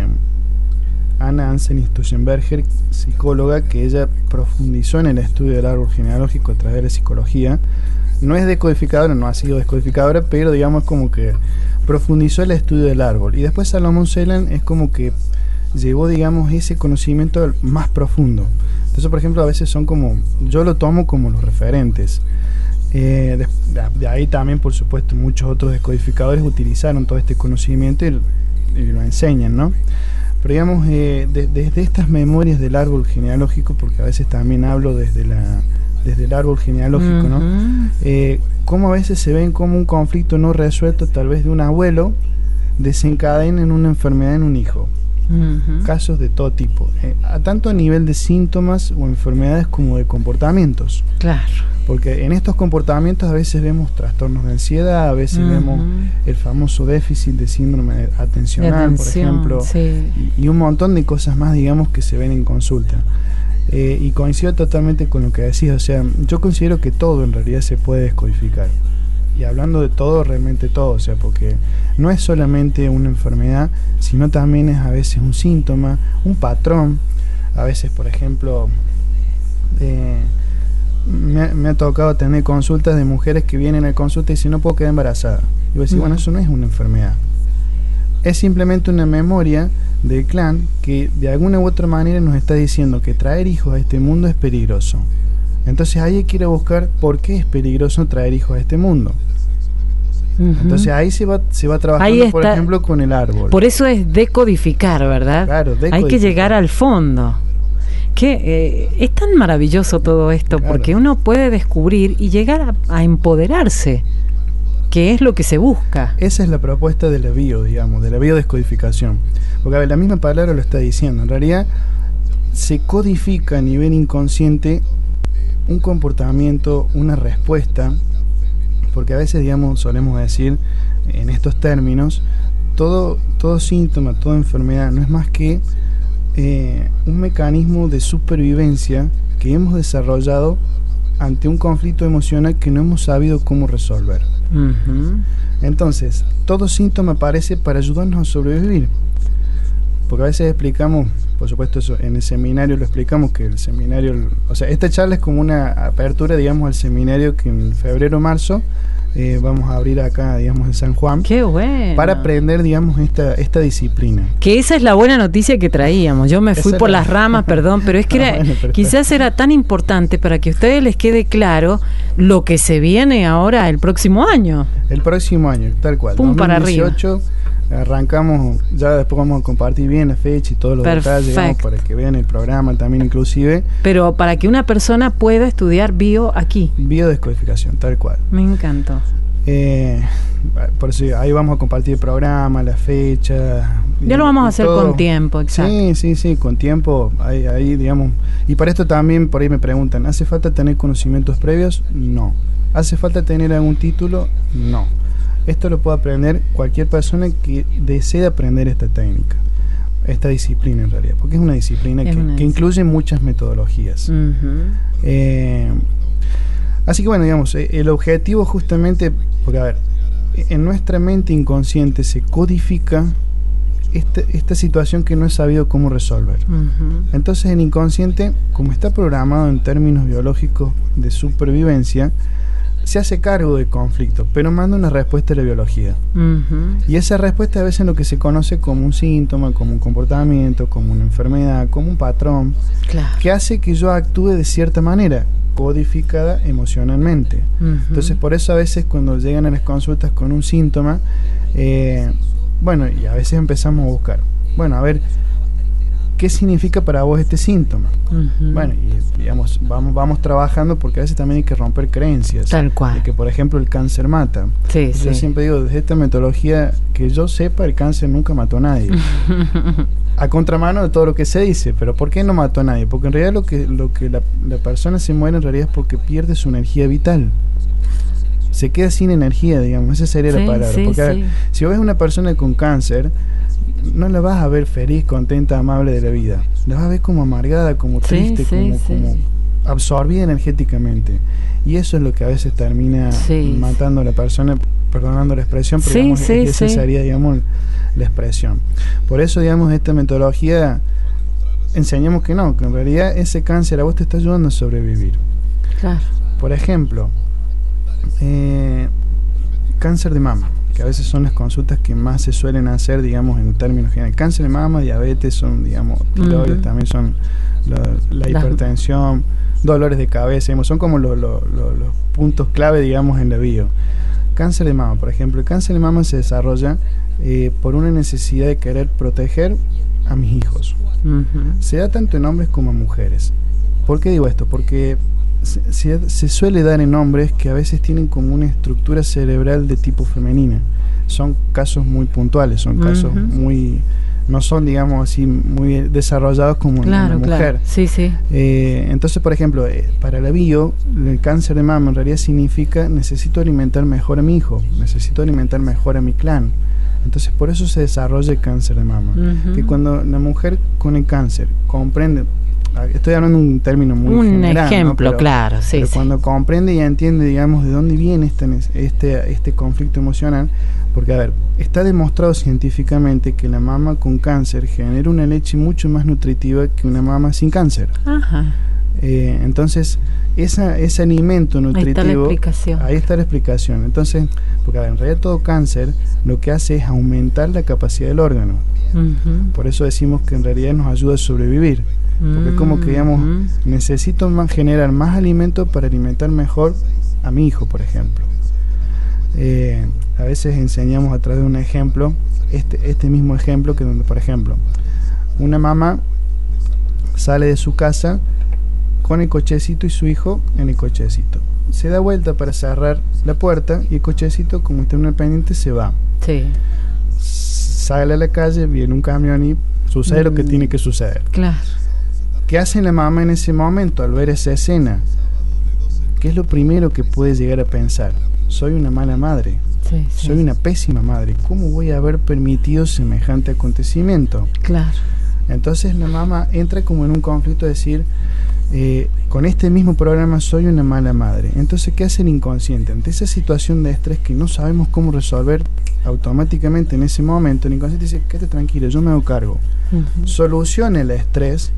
[SPEAKER 3] Anna Ansen-Stuchenberger, psicóloga, que ella profundizó en el estudio del árbol genealógico a través de la psicología. No es decodificadora, no ha sido descodificadora, pero digamos como que profundizó el estudio del árbol. Y después Salomón Sela es como que llevó, digamos, ese conocimiento más profundo. Entonces, por ejemplo, a veces son como, yo lo tomo como los referentes. Eh, de, de ahí también, por supuesto, muchos otros descodificadores utilizaron todo este conocimiento y, y lo enseñan, ¿no? Pero digamos, eh, de, desde estas memorias del árbol genealógico, porque a veces también hablo desde la desde el árbol genealógico, uh-huh. ¿no? Eh, cómo a veces se ven como un conflicto no resuelto, tal vez de un abuelo, desencadena en una enfermedad en un hijo. Uh-huh. Casos de todo tipo, eh, a tanto a nivel de síntomas o enfermedades como de comportamientos.
[SPEAKER 1] Claro.
[SPEAKER 3] Porque en estos comportamientos a veces vemos trastornos de ansiedad, a veces uh-huh. vemos el famoso déficit de síndrome atencional, por ejemplo, sí. y, y un montón de cosas más, digamos, que se ven en consulta. Eh, y coincido totalmente con lo que decís, o sea, yo considero que todo en realidad se puede descodificar. y hablando de todo, realmente todo, o sea, porque no es solamente una enfermedad, sino también es a veces un síntoma, un patrón. A veces, por ejemplo, eh, me, ha, me ha tocado tener consultas de mujeres que vienen a consulta y dicen, no puedo quedar embarazada. Y voy a decir, mm. bueno, eso no es una enfermedad. Es simplemente una memoria del clan que de alguna u otra manera nos está diciendo que traer hijos a este mundo es peligroso. Entonces ahí quiere buscar por qué es peligroso traer hijos a este mundo. Uh-huh. Entonces ahí se va, se va trabajando, por ejemplo, con el árbol.
[SPEAKER 1] Por eso es decodificar, ¿verdad?
[SPEAKER 3] Claro, decodificar.
[SPEAKER 1] Hay que llegar al fondo. Que eh, es tan maravilloso todo esto, claro, porque uno puede descubrir y llegar a, a empoderarse, que es lo que se busca.
[SPEAKER 3] Esa es la propuesta de la bio, digamos, de la biodescodificación. Porque a ver, la misma palabra lo está diciendo. En realidad se codifica a nivel inconsciente un comportamiento, una respuesta, porque a veces, digamos, solemos decir en estos términos, todo, todo síntoma, toda enfermedad no es más que eh, un mecanismo de supervivencia que hemos desarrollado ante un conflicto emocional que no hemos sabido cómo resolver. Uh-huh. Entonces, todo síntoma aparece para ayudarnos a sobrevivir. Porque a veces explicamos, por supuesto eso en el seminario lo explicamos, que el seminario, o sea, esta charla es como una apertura, digamos, al seminario que en febrero o marzo eh, vamos a abrir acá, digamos, en San Juan.
[SPEAKER 1] ¡Qué bueno!
[SPEAKER 3] Para aprender, digamos, esta, esta disciplina.
[SPEAKER 1] Que esa es la buena noticia que traíamos. Yo me fui esa por la... las ramas, perdón, pero es que era, bueno, quizás era tan importante para que a ustedes les quede claro lo que se viene ahora el próximo año.
[SPEAKER 3] El próximo año, tal cual.
[SPEAKER 1] Pum, para arriba.
[SPEAKER 3] Arrancamos, ya después vamos a compartir bien la fecha y todos los Perfecto. detalles, digamos, para que vean el programa también inclusive.
[SPEAKER 1] Pero para que una persona pueda estudiar bio aquí.
[SPEAKER 3] Biodescodificación, tal cual.
[SPEAKER 1] Me encantó.
[SPEAKER 3] Eh, por eso ahí vamos a compartir el programa, la fecha.
[SPEAKER 1] Ya lo vamos a hacer todo con tiempo, exacto.
[SPEAKER 3] Sí, sí, sí, con tiempo, ahí, ahí digamos. Y para esto también por ahí me preguntan, ¿hace falta tener conocimientos previos? No. ¿Hace falta tener algún título? No. Esto lo puede aprender cualquier persona que desee aprender esta técnica, esta disciplina en realidad, porque es una disciplina, que, una que incluye muchas metodologías. Uh-huh. Eh, así que bueno, digamos, el objetivo justamente, porque a ver, en nuestra mente inconsciente se codifica esta, esta situación que no he sabido cómo resolver. Uh-huh. Entonces el inconsciente, como está programado en términos biológicos de supervivencia, se hace cargo del conflicto, pero manda una respuesta a la biología. Uh-huh. Y esa respuesta a veces es lo que se conoce como un síntoma, como un comportamiento, como una enfermedad, como un patrón, claro, que hace que yo actúe de cierta manera, codificada emocionalmente. Uh-huh. Entonces, por eso a veces cuando llegan a las consultas con un síntoma, eh, bueno, y a veces empezamos a buscar, bueno, a ver, ¿qué significa para vos este síntoma? Uh-huh. Bueno, y digamos, vamos, vamos trabajando porque a veces también hay que romper creencias.
[SPEAKER 1] Tal cual.
[SPEAKER 3] De que, por ejemplo, el cáncer mata. Sí, yo sí. siempre digo, desde esta metodología, que yo sepa, el cáncer nunca mató a nadie. A contramano de todo lo que se dice, pero ¿por qué no mató a nadie? Porque en realidad lo que, lo que la, la persona se muere en realidad es porque pierde su energía vital. Se queda sin energía, digamos, esa sería sí, la palabra. Sí, porque sí. A ver, si vos ves una persona con cáncer, no la vas a ver feliz, contenta, amable de la vida. La vas a ver como amargada, como triste, sí, como, sí, como sí. absorbida energéticamente. Y eso es lo que a veces termina sí. matando a la persona, perdonando la expresión, pero sí, digamos, sí, esa sí. sería, digamos, la expresión. Por eso, digamos, esta metodología enseñamos que no, que en realidad ese cáncer a vos te está ayudando a sobrevivir. Claro. Por ejemplo, eh, cáncer de mama, que a veces son las consultas que más se suelen hacer, digamos, en términos generales. Cáncer de mama, diabetes, son, digamos, tiroides, uh-huh. también son lo, la hipertensión, dolores de cabeza, digamos, son como lo, lo, lo, los puntos clave, digamos, en la bio. Cáncer de mama, por ejemplo, el cáncer de mama se desarrolla eh, por una necesidad de querer proteger a mis hijos. Uh-huh. Se da tanto en hombres como en mujeres. ¿Por qué digo esto? Porque Se, se, se suele dar en hombres que a veces tienen como una estructura cerebral de tipo femenina. Son casos muy puntuales, son uh-huh. casos muy, no son, digamos así, muy desarrollados como claro, en una mujer.
[SPEAKER 1] Claro. Sí, sí.
[SPEAKER 3] Eh, entonces, por ejemplo, eh, para la bio, el cáncer de mama en realidad significa necesito alimentar mejor a mi hijo, necesito alimentar mejor a mi clan. Entonces, por eso se desarrolla el cáncer de mama. Uh-huh. Que cuando la mujer con el cáncer comprende, estoy hablando de un término muy
[SPEAKER 1] un
[SPEAKER 3] general,
[SPEAKER 1] ejemplo,
[SPEAKER 3] ¿no? Pero,
[SPEAKER 1] claro, sí,
[SPEAKER 3] pero
[SPEAKER 1] sí.
[SPEAKER 3] cuando comprende y entiende, digamos, de dónde viene este, este, este conflicto emocional, porque, a ver, está demostrado científicamente que la mama con cáncer genera una leche mucho más nutritiva que una mama sin cáncer.
[SPEAKER 1] Ajá.
[SPEAKER 3] Eh, entonces, esa, ese alimento nutritivo...
[SPEAKER 1] Ahí está la explicación.
[SPEAKER 3] Ahí está la explicación. Entonces, porque a ver, en realidad todo cáncer lo que hace es aumentar la capacidad del órgano.
[SPEAKER 1] Uh-huh.
[SPEAKER 3] Por eso decimos que en realidad nos ayuda a sobrevivir. Porque es como que, digamos,
[SPEAKER 1] uh-huh.
[SPEAKER 3] necesito más, generar más alimento para alimentar mejor a mi hijo, por ejemplo. Eh, a veces enseñamos a través de un ejemplo, este, este mismo ejemplo, que donde, por ejemplo, una mamá sale de su casa con el cochecito y su hijo en el cochecito. Se da vuelta para cerrar la puerta y el cochecito, como está en el pendiente, se va.
[SPEAKER 1] Sí.
[SPEAKER 3] Sale a la calle, viene un camión y sucede mm. lo que tiene que suceder.
[SPEAKER 1] Claro.
[SPEAKER 3] ¿Qué hace la mamá en ese momento al ver esa escena? ¿Qué es lo primero que puede llegar a pensar? Soy una mala madre.
[SPEAKER 1] Sí, sí.
[SPEAKER 3] Soy una pésima madre. ¿Cómo voy a haber permitido semejante acontecimiento?
[SPEAKER 1] Claro.
[SPEAKER 3] Entonces la mamá entra como en un conflicto de decir, eh, con este mismo programa soy una mala madre. Entonces, ¿qué hace el inconsciente? Ante esa situación de estrés que no sabemos cómo resolver, automáticamente en ese momento el inconsciente dice, quédate tranquilo, yo me hago cargo. Uh-huh. Soluciona el estrés,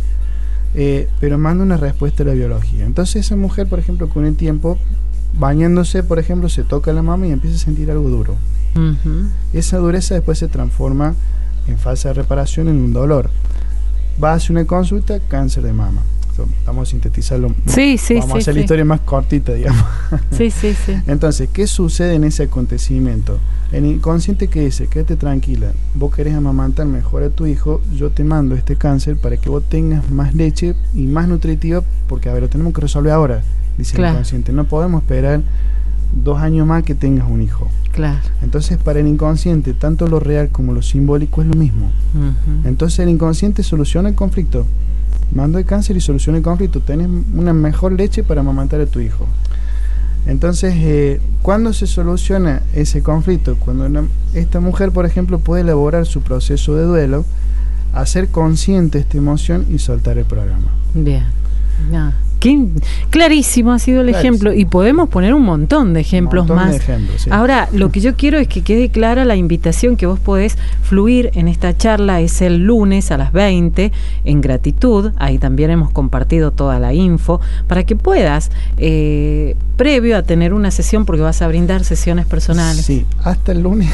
[SPEAKER 3] eh, pero manda una respuesta a la biología. Entonces esa mujer, por ejemplo, con el tiempo, bañándose, por ejemplo, se toca la mama y empieza a sentir algo duro. Uh-huh. Esa dureza después se transforma en falsa reparación, en un dolor. Va a hacer una consulta, cáncer de mama. Vamos a sintetizarlo.
[SPEAKER 1] Sí, sí,
[SPEAKER 3] Vamos
[SPEAKER 1] sí,
[SPEAKER 3] a hacer
[SPEAKER 1] sí.
[SPEAKER 3] la historia más cortita, digamos.
[SPEAKER 1] Sí, sí, sí.
[SPEAKER 3] Entonces, ¿qué sucede en ese acontecimiento? El inconsciente que dice, quédate tranquila, vos querés amamantar mejor a tu hijo, yo te mando este cáncer para que vos tengas más leche y más nutritiva, porque a ver, lo tenemos que resolver ahora, dice claro. el inconsciente. No podemos esperar dos años más que tengas un hijo.
[SPEAKER 1] Claro.
[SPEAKER 3] Entonces, para el inconsciente, tanto lo real como lo simbólico es lo mismo. Uh-huh. Entonces, el inconsciente soluciona el conflicto. Mando el cáncer y soluciona el conflicto. Tenés una mejor leche para amamantar a tu hijo. Entonces, eh, ¿cuándo se soluciona ese conflicto? Cuando una, esta mujer, por ejemplo, puede elaborar su proceso de duelo, hacer consciente esta emoción y soltar el programa.
[SPEAKER 1] Bien. No. Qué clarísimo ha sido el clarísimo. ejemplo, y podemos poner un montón de ejemplos
[SPEAKER 3] montón
[SPEAKER 1] más.
[SPEAKER 3] De ejemplos, sí.
[SPEAKER 1] Ahora, lo que yo quiero es que quede clara la invitación que vos podés fluir en esta charla. Es el lunes a las veinte en Gratitud. Ahí también hemos compartido toda la info para que puedas, eh, previo a tener una sesión, porque vas a brindar sesiones personales.
[SPEAKER 3] Sí, hasta el lunes,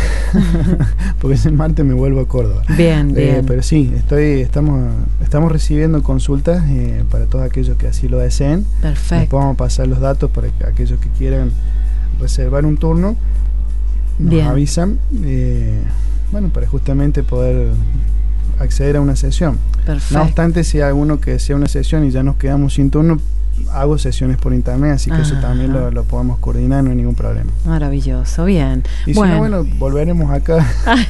[SPEAKER 3] porque ese martes me vuelvo a Córdoba.
[SPEAKER 1] Bien, bien.
[SPEAKER 3] Eh, pero sí, estoy, estamos, estamos recibiendo consultas eh, para todos aquellos que así lo deseen.
[SPEAKER 1] Perfecto.
[SPEAKER 3] Les podemos pasar los datos para que aquellos que quieran reservar un turno nos Bien. avisan, eh, bueno, para justamente poder acceder a una sesión.
[SPEAKER 1] Perfecto.
[SPEAKER 3] No obstante, si hay alguno que sea una sesión y ya nos quedamos sin turno, hago sesiones por internet, así que ah, eso también lo, lo podemos coordinar, no hay ningún problema.
[SPEAKER 1] Maravilloso, bien.
[SPEAKER 3] Y
[SPEAKER 1] bueno.
[SPEAKER 3] si no, bueno, volveremos acá.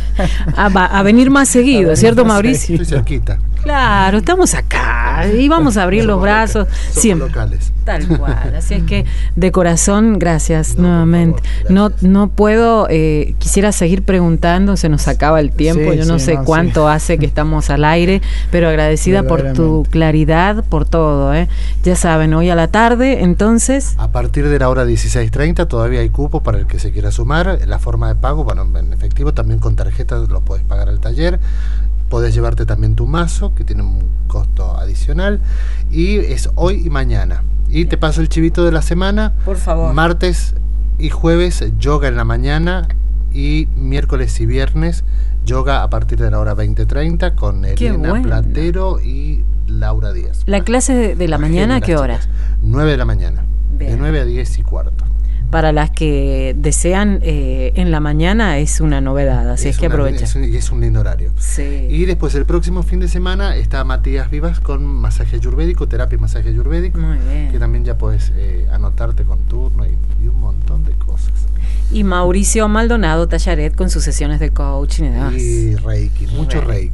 [SPEAKER 1] a, a, a venir más seguido, venir ¿cierto, más Mauricio?
[SPEAKER 2] Estoy cerquita.
[SPEAKER 1] Claro, estamos acá y vamos a abrir los brazos.
[SPEAKER 2] Somos
[SPEAKER 1] siempre.
[SPEAKER 2] locales.
[SPEAKER 1] Tal cual, así es que de corazón, gracias
[SPEAKER 2] no,
[SPEAKER 1] nuevamente.
[SPEAKER 2] Favor, gracias.
[SPEAKER 1] No no puedo, eh, quisiera seguir preguntando, se nos acaba el tiempo,
[SPEAKER 3] sí,
[SPEAKER 1] yo no
[SPEAKER 3] sí,
[SPEAKER 1] sé
[SPEAKER 3] no,
[SPEAKER 1] cuánto
[SPEAKER 3] sí.
[SPEAKER 1] hace que estamos al aire, pero agradecida por tu claridad, por todo. ¿eh? Ya saben, hoy a la tarde, entonces...
[SPEAKER 2] A partir de la hora dieciséis treinta todavía hay cupo para el que se quiera sumar. La forma de pago, bueno, en efectivo, también con tarjeta lo puedes pagar al taller. Podés llevarte también tu mazo, que tiene un costo adicional. Y es hoy y mañana. Y te paso el chivito de la semana.
[SPEAKER 1] Por favor.
[SPEAKER 2] Martes y jueves, yoga en la mañana. Y miércoles y viernes, yoga a partir de la hora veinte treinta con Elena
[SPEAKER 1] bueno.
[SPEAKER 2] Platero y Laura Díaz.
[SPEAKER 1] ¿La clase de, de la mañana a qué hora?
[SPEAKER 2] nueve de la mañana.
[SPEAKER 1] Bien.
[SPEAKER 2] De nueve a diez y cuarto.
[SPEAKER 1] Para las que desean eh, en la mañana es una novedad, así es, es que aprovecha.
[SPEAKER 2] Es un, es un lindo horario.
[SPEAKER 1] Sí.
[SPEAKER 2] Y después el próximo fin de semana está Matías Vivas con masaje ayurvédico, terapia y masaje ayurvédico.
[SPEAKER 1] Muy bien.
[SPEAKER 2] Que también ya podés eh, anotarte con turno y, y un montón de cosas.
[SPEAKER 1] Y Mauricio Maldonado Tallaret con sus sesiones de coaching y demás.
[SPEAKER 2] Y Reiki, mucho Reiki.
[SPEAKER 1] Muy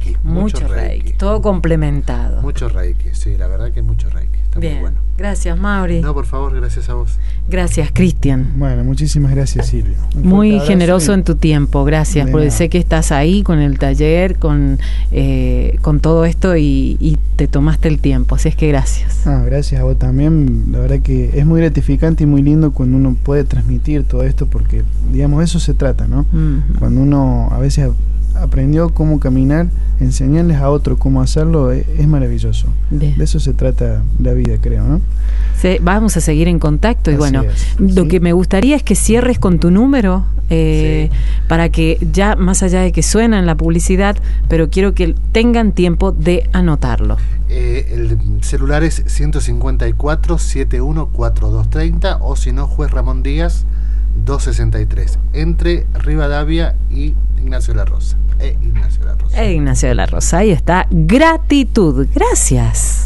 [SPEAKER 2] mucho,
[SPEAKER 1] mucho reiki.
[SPEAKER 2] reiki.
[SPEAKER 1] Todo complementado.
[SPEAKER 2] Mucho reiki, sí, la verdad que mucho reiki. Está
[SPEAKER 1] Bien,
[SPEAKER 2] muy bueno.
[SPEAKER 1] Gracias, Mauri.
[SPEAKER 2] No, por favor, gracias a vos.
[SPEAKER 1] Gracias, Cristian.
[SPEAKER 3] Bueno, muchísimas gracias, Silvio. Un
[SPEAKER 1] Muy
[SPEAKER 3] fuerte abrazo
[SPEAKER 1] generoso
[SPEAKER 3] y-
[SPEAKER 1] en tu tiempo, gracias,
[SPEAKER 3] De
[SPEAKER 1] porque
[SPEAKER 3] nada.
[SPEAKER 1] sé que estás ahí con el taller, con, eh, con todo esto y, y te tomaste el tiempo, así es que gracias.
[SPEAKER 3] Ah, gracias a vos también. La verdad que es muy gratificante y muy lindo cuando uno puede transmitir todo esto, porque, digamos, de eso se trata, ¿no?
[SPEAKER 1] Mm.
[SPEAKER 3] Cuando uno a veces aprendió cómo caminar, enseñarles a otros cómo hacerlo, es, es maravilloso.
[SPEAKER 1] Bien.
[SPEAKER 3] De eso se trata la vida, creo, ¿no?
[SPEAKER 1] Se- vamos a seguir en contacto y
[SPEAKER 3] Así
[SPEAKER 1] bueno,
[SPEAKER 3] es,
[SPEAKER 1] lo
[SPEAKER 3] sí.
[SPEAKER 1] que me gustaría es que cierres con tu número eh,
[SPEAKER 2] Sí.
[SPEAKER 1] para que ya, más allá de que suena en la publicidad, pero quiero que tengan tiempo de anotarlo.
[SPEAKER 2] Eh, el celular es ciento cincuenta y cuatro, setenta y uno, cuarenta y dos treinta o si no, Juez Ramón Díaz doscientos sesenta y tres, entre Rivadavia y Ignacio de la Rosa. E Ignacio de la Rosa.
[SPEAKER 1] Eh, Ignacio de la Rosa, ahí está. Gratitud. Gracias.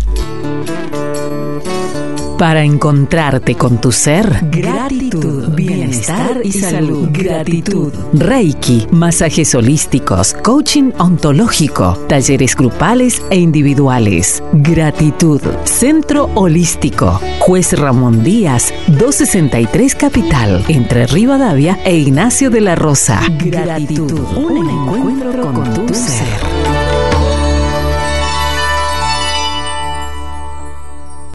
[SPEAKER 1] Para encontrarte con tu ser, gratitud, bienestar y salud. Gratitud. Reiki, masajes holísticos, coaching ontológico, talleres grupales e individuales. Gratitud. Centro Holístico. Juez Ramón Díaz, doscientos sesenta y tres Capital, entre Rivadavia e Ignacio de la Rosa. Gratitud. Un encuentro con tu ser.